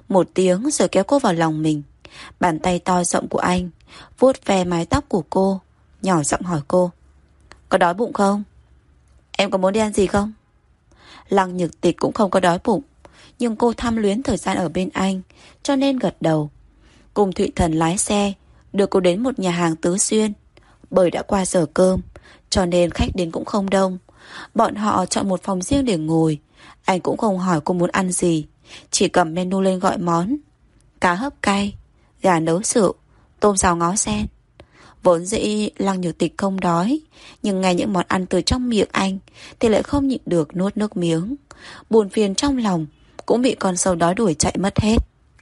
một tiếng rồi kéo cô vào lòng mình. Bàn tay to rộng của anh vuốt ve mái tóc của cô, nhỏ giọng hỏi cô: có đói bụng không? Em có muốn đi ăn gì không? Lăng Nhược Tịch cũng không có đói bụng, nhưng cô tham luyến thời gian ở bên anh, cho nên gật đầu. Cùng Thụy Thần lái xe đưa cô đến một nhà hàng Tứ Xuyên. Bởi đã qua giờ cơm, cho nên khách đến cũng không đông. Bọn họ chọn một phòng riêng để ngồi. Anh cũng không hỏi cô muốn ăn gì, chỉ cầm menu lên gọi món: cá hấp cay, gà nấu rượu, tôm xào ngó sen. Vốn dĩ Lăng Nhược Tịch không đói, nhưng nghe những món ăn từ trong miệng anh thì lại không nhịn được nuốt nước miếng. Buồn phiền trong lòng cũng bị con sâu đói đuổi chạy mất hết.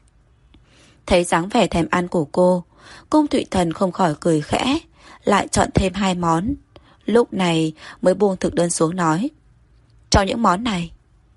Thấy dáng vẻ thèm ăn của cô, Cung Thụy Thần không khỏi cười khẽ, lại chọn thêm 2 món. Lúc này mới buông thực đơn xuống nói: cho những món này.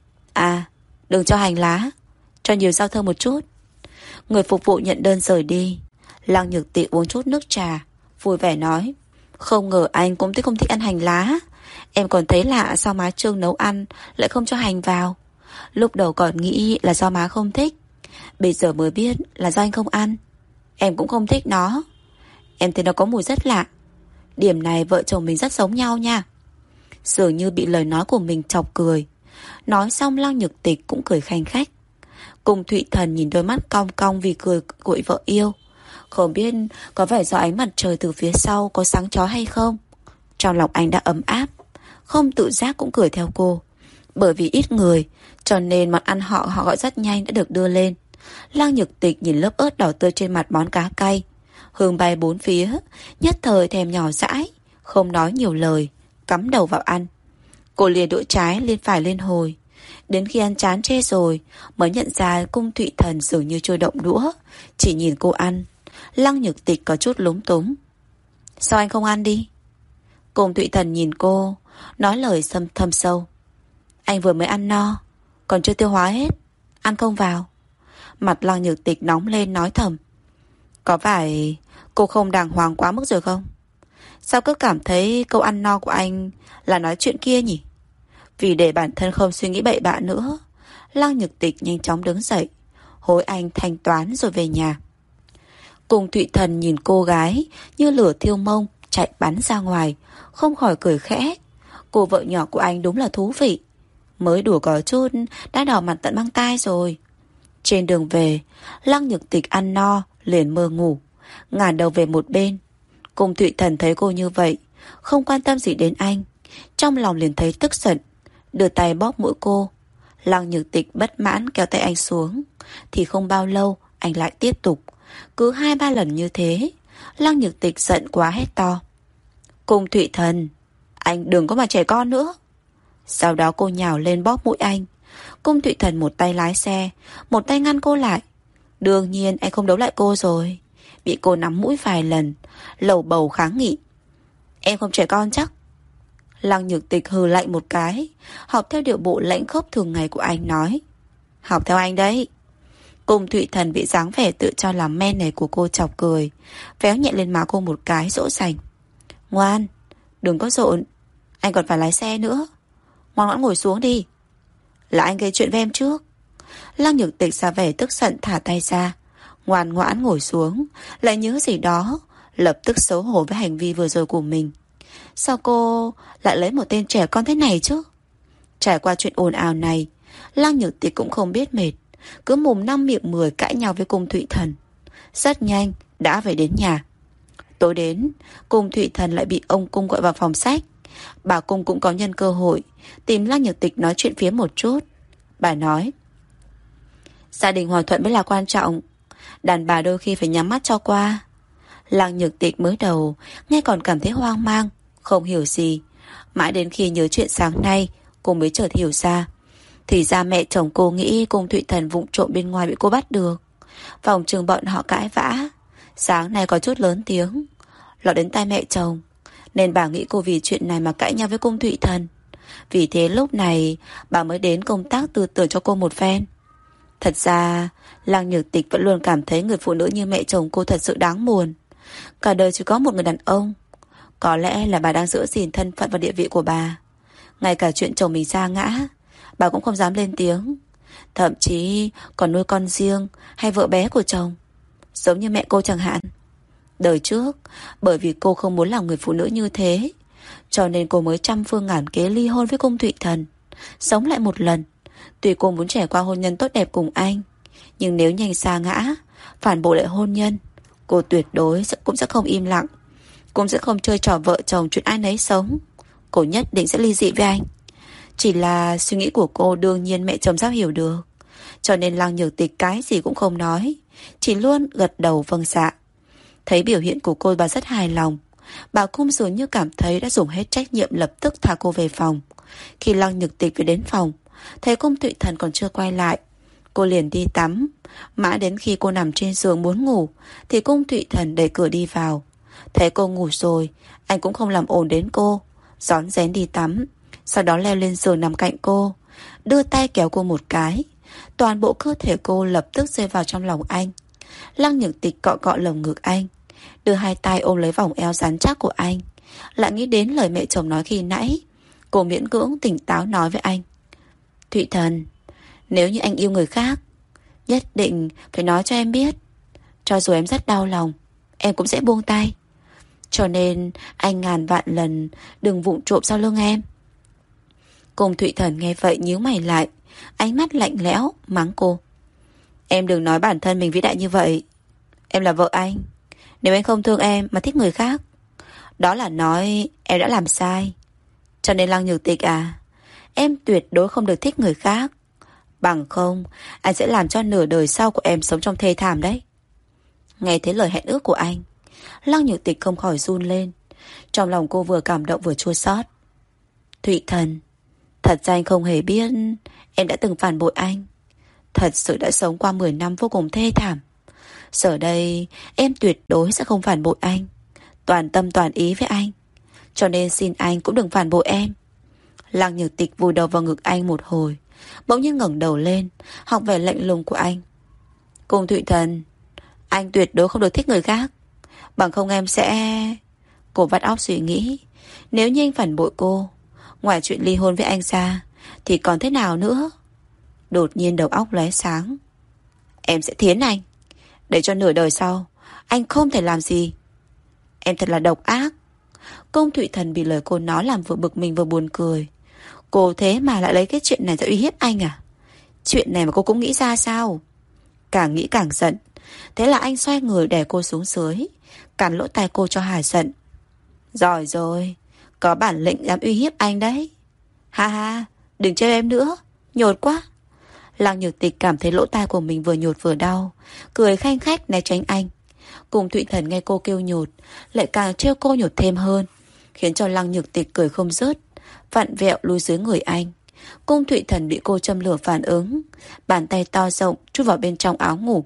À, đừng cho hành lá, cho nhiều rau thơm một chút. Người phục vụ nhận đơn rời đi. Lăng Nhược Tịch uống chút nước trà, vui vẻ nói: không ngờ anh cũng không thích ăn hành lá. Em còn thấy lạ sao má Trương nấu ăn lại không cho hành vào. Lúc đầu còn nghĩ là do má không thích, bây giờ mới biết là do anh không ăn. Em cũng không thích nó. Em thấy nó có mùi rất lạ. Điểm này vợ chồng mình rất giống nhau nha. Dường như bị lời nói của mình chọc cười. Nói xong Lăng Nhược Tịch cũng cười khanh khách. Cùng Thụy Thần nhìn đôi mắt cong cong vì cười của vợ yêu. Không biết có phải do ánh mặt trời từ phía sau có sáng chói hay không, trong lòng anh đã ấm áp, không tự giác cũng cười theo cô. Bởi vì ít người, cho nên món ăn họ gọi rất nhanh đã được đưa lên. Lăng Nhược Tịch nhìn lớp ớt đỏ tươi trên mặt món cá cay, hương bay bốn phía, nhất thời thèm nhỏ dãi, không nói nhiều lời, cắm đầu vào ăn. Cô liền đũa trái lên phải lên hồi, đến khi ăn chán chê rồi mới nhận ra Cung Thụy Thần dường như chưa động đũa, chỉ nhìn cô ăn. Lăng Nhược Tịch có chút lúng túng. Sao anh không ăn đi? Cung Thụy Thần nhìn cô, nói lời thâm sâu: anh vừa mới ăn no, còn chưa tiêu hóa hết, ăn không vào. Mặt Lăng Nhược Tịch nóng lên nói thầm: có phải cô không đàng hoàng quá mức rồi không? Sao cứ cảm thấy câu ăn no của anh là nói chuyện kia nhỉ? Vì để bản thân không suy nghĩ bậy bạ nữa, Lăng Nhược Tịch nhanh chóng đứng dậy, hối anh thanh toán rồi về nhà. Cùng Thụy Thần nhìn cô gái như lửa thiêu mông chạy bắn ra ngoài, không khỏi cười khẽ. Cô vợ nhỏ của anh đúng là thú vị. Mới đùa có chút đã đỏ mặt tận mang tai rồi. Trên đường về, Lăng Nhược Tịch ăn no liền mơ ngủ, ngả đầu về một bên. Cùng Thụy Thần thấy cô như vậy, không quan tâm gì đến anh, trong lòng liền thấy tức giận, đưa tay bóp mũi cô. Lăng Nhược Tịch bất mãn kéo tay anh xuống, thì không bao lâu anh lại tiếp tục. Cứ 2-3 lần như thế, Lăng Nhược Tịch giận quá hét to: Cung Thụy Thần, anh đừng có mà trẻ con nữa. Sau đó cô nhào lên bóp mũi anh. Cung Thụy Thần một tay lái xe, một tay ngăn cô lại. Đương nhiên anh không đấu lại cô rồi. Bị cô nắm mũi vài lần, lầu bầu kháng nghị: em không trẻ con chắc? Lăng Nhược Tịch hừ lạnh một cái, học theo điệu bộ lãnh khốc thường ngày của anh nói: học theo anh đấy. Cung Thụy Thần bị dáng vẻ tự cho làm men này của cô chọc cười, véo nhẹ lên má cô một cái dỗ dành: ngoan, đừng có rộn, anh còn phải lái xe nữa. Ngoan ngoãn ngồi xuống đi. Là anh gây chuyện với em trước. Lăng Nhược Tịch ra vẻ tức giận thả tay ra, ngoan ngoãn ngồi xuống, lại nhớ gì đó, lập tức xấu hổ với hành vi vừa rồi của mình. Sao cô lại lấy một tên trẻ con thế này chứ? Trải qua chuyện ồn ào này, Lăng Nhược Tịch cũng không biết mệt, cứ mồm 5 miệng 10 cãi nhau với Cung Thụy Thần. Rất nhanh đã về đến nhà. Tối đến, Cung Thụy Thần lại bị ông Cung gọi vào phòng sách. Bà Cung cũng có nhân cơ hội tìm Lăng Nhược Tịch nói chuyện phía một chút. Bà nói: gia đình hòa thuận mới là quan trọng, đàn bà đôi khi phải nhắm mắt cho qua. Lăng Nhược Tịch mới đầu nghe còn cảm thấy hoang mang, không hiểu gì. Mãi đến khi nhớ chuyện sáng nay, cô mới chợt hiểu ra. Thì ra mẹ chồng cô nghĩ Cung Thụy Thần vụng trộm bên ngoài bị cô bắt được. Phòng trường bọn họ cãi vã, sáng nay có chút lớn tiếng, lọt đến tai mẹ chồng, nên bà nghĩ cô vì chuyện này mà cãi nhau với Cung Thụy Thần. Vì thế lúc này bà mới đến công tác tư tưởng cho cô một phen. Thật ra Lăng Nhược Tịch vẫn luôn cảm thấy người phụ nữ như mẹ chồng cô thật sự đáng buồn. Cả đời chỉ có một người đàn ông. Có lẽ là bà đang giữ gìn thân phận và địa vị của bà. Ngay cả chuyện chồng mình sa ngã, bà cũng không dám lên tiếng. Thậm chí còn nuôi con riêng hay vợ bé của chồng, giống như mẹ cô chẳng hạn. Đời trước, bởi vì cô không muốn làm người phụ nữ như thế, cho nên cô mới trăm phương ngàn kế ly hôn với Cung Thụy Thần, sống lại một lần. Tuy cô muốn trải qua hôn nhân tốt đẹp cùng anh, nhưng nếu nhanh sa ngã, phản bội lại hôn nhân, cô tuyệt đối cũng sẽ không im lặng, cũng sẽ không chơi trò vợ chồng chuyện ai nấy sống. Cô nhất định sẽ ly dị với anh. Chỉ là suy nghĩ của cô đương nhiên mẹ chồng sao hiểu được, cho nên Lăng Nhược Tịch cái gì cũng không nói, chỉ luôn gật đầu vâng dạ. Thấy biểu hiện của cô, bà rất hài lòng. Bà Cung dường như cảm thấy đã dùng hết trách nhiệm, lập tức thả cô về phòng. Khi Lăng Nhược Tịch về đến phòng, thấy Cung Thụy Thần còn chưa quay lại, cô liền đi tắm. Mãi đến khi cô nằm trên giường muốn ngủ thì Cung Thụy Thần đẩy cửa đi vào. Thấy cô ngủ rồi, anh cũng không làm ồn đến cô, rón rén đi tắm, sau đó leo lên giường nằm cạnh cô, đưa tay kéo cô một cái. Toàn bộ cơ thể cô lập tức rơi vào trong lòng anh. Lăng Nhược Tịch cọ cọ lồng ngực anh, đưa hai tay ôm lấy vòng eo rắn chắc của anh. Lại nghĩ đến lời mẹ chồng nói khi nãy, cô miễn cưỡng tỉnh táo nói với anh: Thụy Thần, nếu như anh yêu người khác, nhất định phải nói cho em biết. Cho dù em rất đau lòng, em cũng sẽ buông tay. Cho nên anh ngàn vạn lần đừng vụng trộm sau lưng em. Cung Thụy Thần nghe vậy nhíu mày lại, ánh mắt lạnh lẽo mắng cô: Em đừng nói bản thân mình vĩ đại như vậy. Em là vợ anh. Nếu anh không thương em mà thích người khác, đó là nói em đã làm sai. Cho nên Lăng Nhược Tịch à, em tuyệt đối không được thích người khác. Bằng không, anh sẽ làm cho nửa đời sau của em sống trong thê thảm đấy. Nghe thấy lời hẹn ước của anh, Lăng Nhược Tịch không khỏi run lên. Trong lòng cô vừa cảm động vừa chua xót. Thụy Thần, thật ra anh không hề biết em đã từng phản bội anh. Thật sự đã sống qua 10 năm vô cùng thê thảm. Giờ đây em tuyệt đối sẽ không phản bội anh, toàn tâm toàn ý với anh. Cho nên xin anh cũng đừng phản bội em. Lăng Nhược Tịch vùi đầu vào ngực anh một hồi, bỗng nhiên ngẩng đầu lên, học vẻ lạnh lùng của anh. Cung Thụy Thần, anh tuyệt đối không được thích người khác, bằng không em sẽ... Cô vắt óc suy nghĩ, nếu như anh phản bội cô, ngoài chuyện ly hôn với anh ra thì còn thế nào nữa. Đột nhiên đầu óc lóe sáng. Em sẽ thiến anh, để cho nửa đời sau anh không thể làm gì. Em thật là độc ác. Cung Thụy Thần bị lời cô nói làm vừa bực mình vừa buồn cười. Cô thế mà lại lấy cái chuyện này ra uy hiếp anh à? Chuyện này mà cô cũng nghĩ ra sao? Càng nghĩ càng giận. Thế là anh xoay người đè cô xuống dưới, cản lỗ tai cô cho hả giận. Giỏi rồi, có bản lĩnh dám uy hiếp anh đấy. Ha ha, đừng trêu em nữa, nhột quá. Lăng Nhược Tịch cảm thấy lỗ tai của mình vừa nhột vừa đau, cười khanh khách né tránh anh. Cùng Thụy Thần nghe cô kêu nhột, lại càng trêu cô nhột thêm hơn, khiến cho Lăng Nhược Tịch cười không dứt, vặn vẹo lùi dưới người anh. Cung Thụy Thần bị cô châm lửa phản ứng, bàn tay to rộng chui vào bên trong áo ngủ.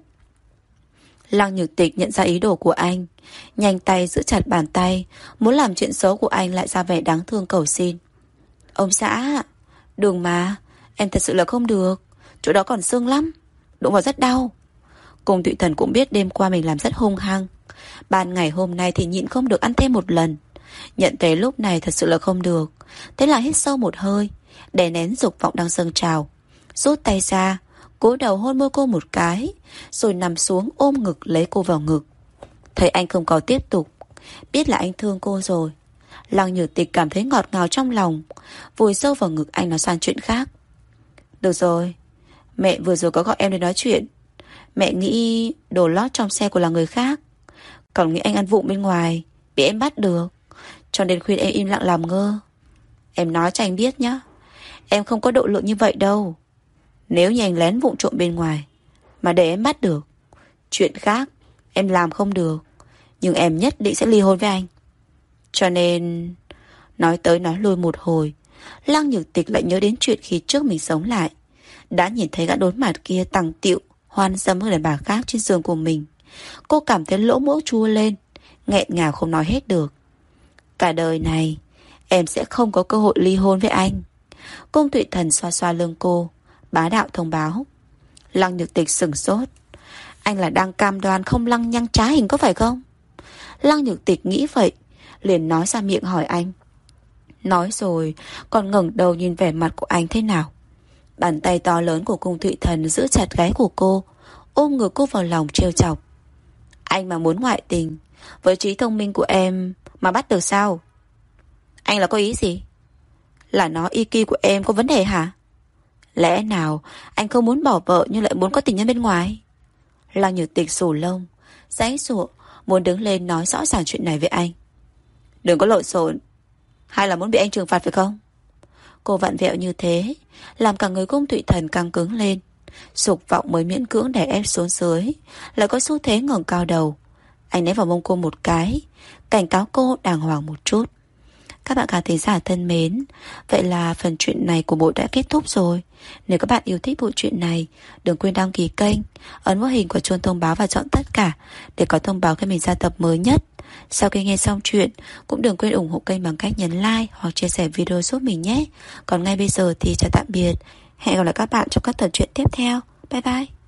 Lăng Nhược Tịch nhận ra ý đồ của anh, nhanh tay giữ chặt bàn tay, muốn làm chuyện xấu của anh lại ra vẻ đáng thương cầu xin. Ông xã, đừng mà, em thật sự là không được, chỗ đó còn sưng lắm, đụng vào rất đau. Cung Thụy Thần cũng biết đêm qua mình làm rất hung hăng, ban ngày hôm nay thì nhịn không được ăn thêm một lần. Nhận thấy lúc này thật sự là không được, thế là hít sâu một hơi, đè nén dục vọng đang dâng trào, rút tay ra, cúi đầu hôn môi cô một cái, rồi nằm xuống ôm ngực lấy cô vào ngực. Thấy anh không có tiếp tục, biết là anh thương cô rồi, Lăng Nhược Tịch cảm thấy ngọt ngào trong lòng, vùi sâu vào ngực anh nói sang chuyện khác. Được rồi, mẹ vừa rồi có gọi em để nói chuyện. Mẹ nghĩ đồ lót trong xe của là người khác, còn nghĩ anh ăn vụng bên ngoài, bị em bắt được, cho nên khuyên em im lặng làm ngơ. Em nói cho anh biết nhá, em không có độ lượng như vậy đâu. Nếu như anh lén vụng trộm bên ngoài mà để em bắt được, chuyện khác em làm không được, nhưng em nhất định sẽ ly hôn với anh. Cho nên... Nói tới nói lui một hồi, Lăng Nhược Tịch lại nhớ đến chuyện khi trước mình sống lại, đã nhìn thấy gã đốn mặt kia tằng tiệu hoan dâm với đàn bà khác trên giường của mình. Cô cảm thấy lỗ mũi chua lên, nghẹn ngào không nói hết được. Cả đời này em sẽ không có cơ hội ly hôn với anh. Cung Thụy Thần xoa xoa lưng cô, bá đạo thông báo. Lăng Nhược Tịch sửng sốt. Anh là đang cam đoan không lăng nhăng trá hình có phải không? Lăng Nhược Tịch nghĩ vậy, liền nói ra miệng hỏi anh. Nói rồi còn ngẩng đầu nhìn vẻ mặt của anh thế nào. Bàn tay to lớn của Cung Thụy Thần giữ chặt gáy của cô, ôm ngược cô vào lòng trêu chọc. Anh mà muốn ngoại tình, với trí thông minh của em mà bắt được sao? Anh là có ý gì? Là nó EQ của em có vấn đề hả? Lẽ nào anh không muốn bỏ vợ nhưng lại muốn có tình nhân bên ngoài? Lăng Nhược Tịch xù lông, giãy giụa, muốn đứng lên nói rõ ràng chuyện này với anh. Đừng có lộn xộn. Hay là muốn bị anh trừng phạt phải không? Cô vặn vẹo như thế, làm cả người Cung Thụy Thần căng cứng lên. Dục vọng mới miễn cưỡng đè ép xuống dưới, lại có xu thế ngẩng cao đầu. Anh ném vào mông cô một cái, cảnh cáo cô đàng hoàng một chút. Các bạn khán thính giả thân mến, vậy là phần chuyện này của bộ đã kết thúc rồi. Nếu các bạn yêu thích bộ truyện này, đừng quên đăng ký kênh, ấn vào hình của chuông thông báo và chọn tất cả để có thông báo khi mình ra tập mới nhất. Sau khi nghe xong chuyện, cũng đừng quên ủng hộ kênh bằng cách nhấn like hoặc chia sẻ video giúp mình nhé. Còn ngay bây giờ thì chào tạm biệt. Hẹn gặp lại các bạn trong các tập truyện tiếp theo. Bye bye.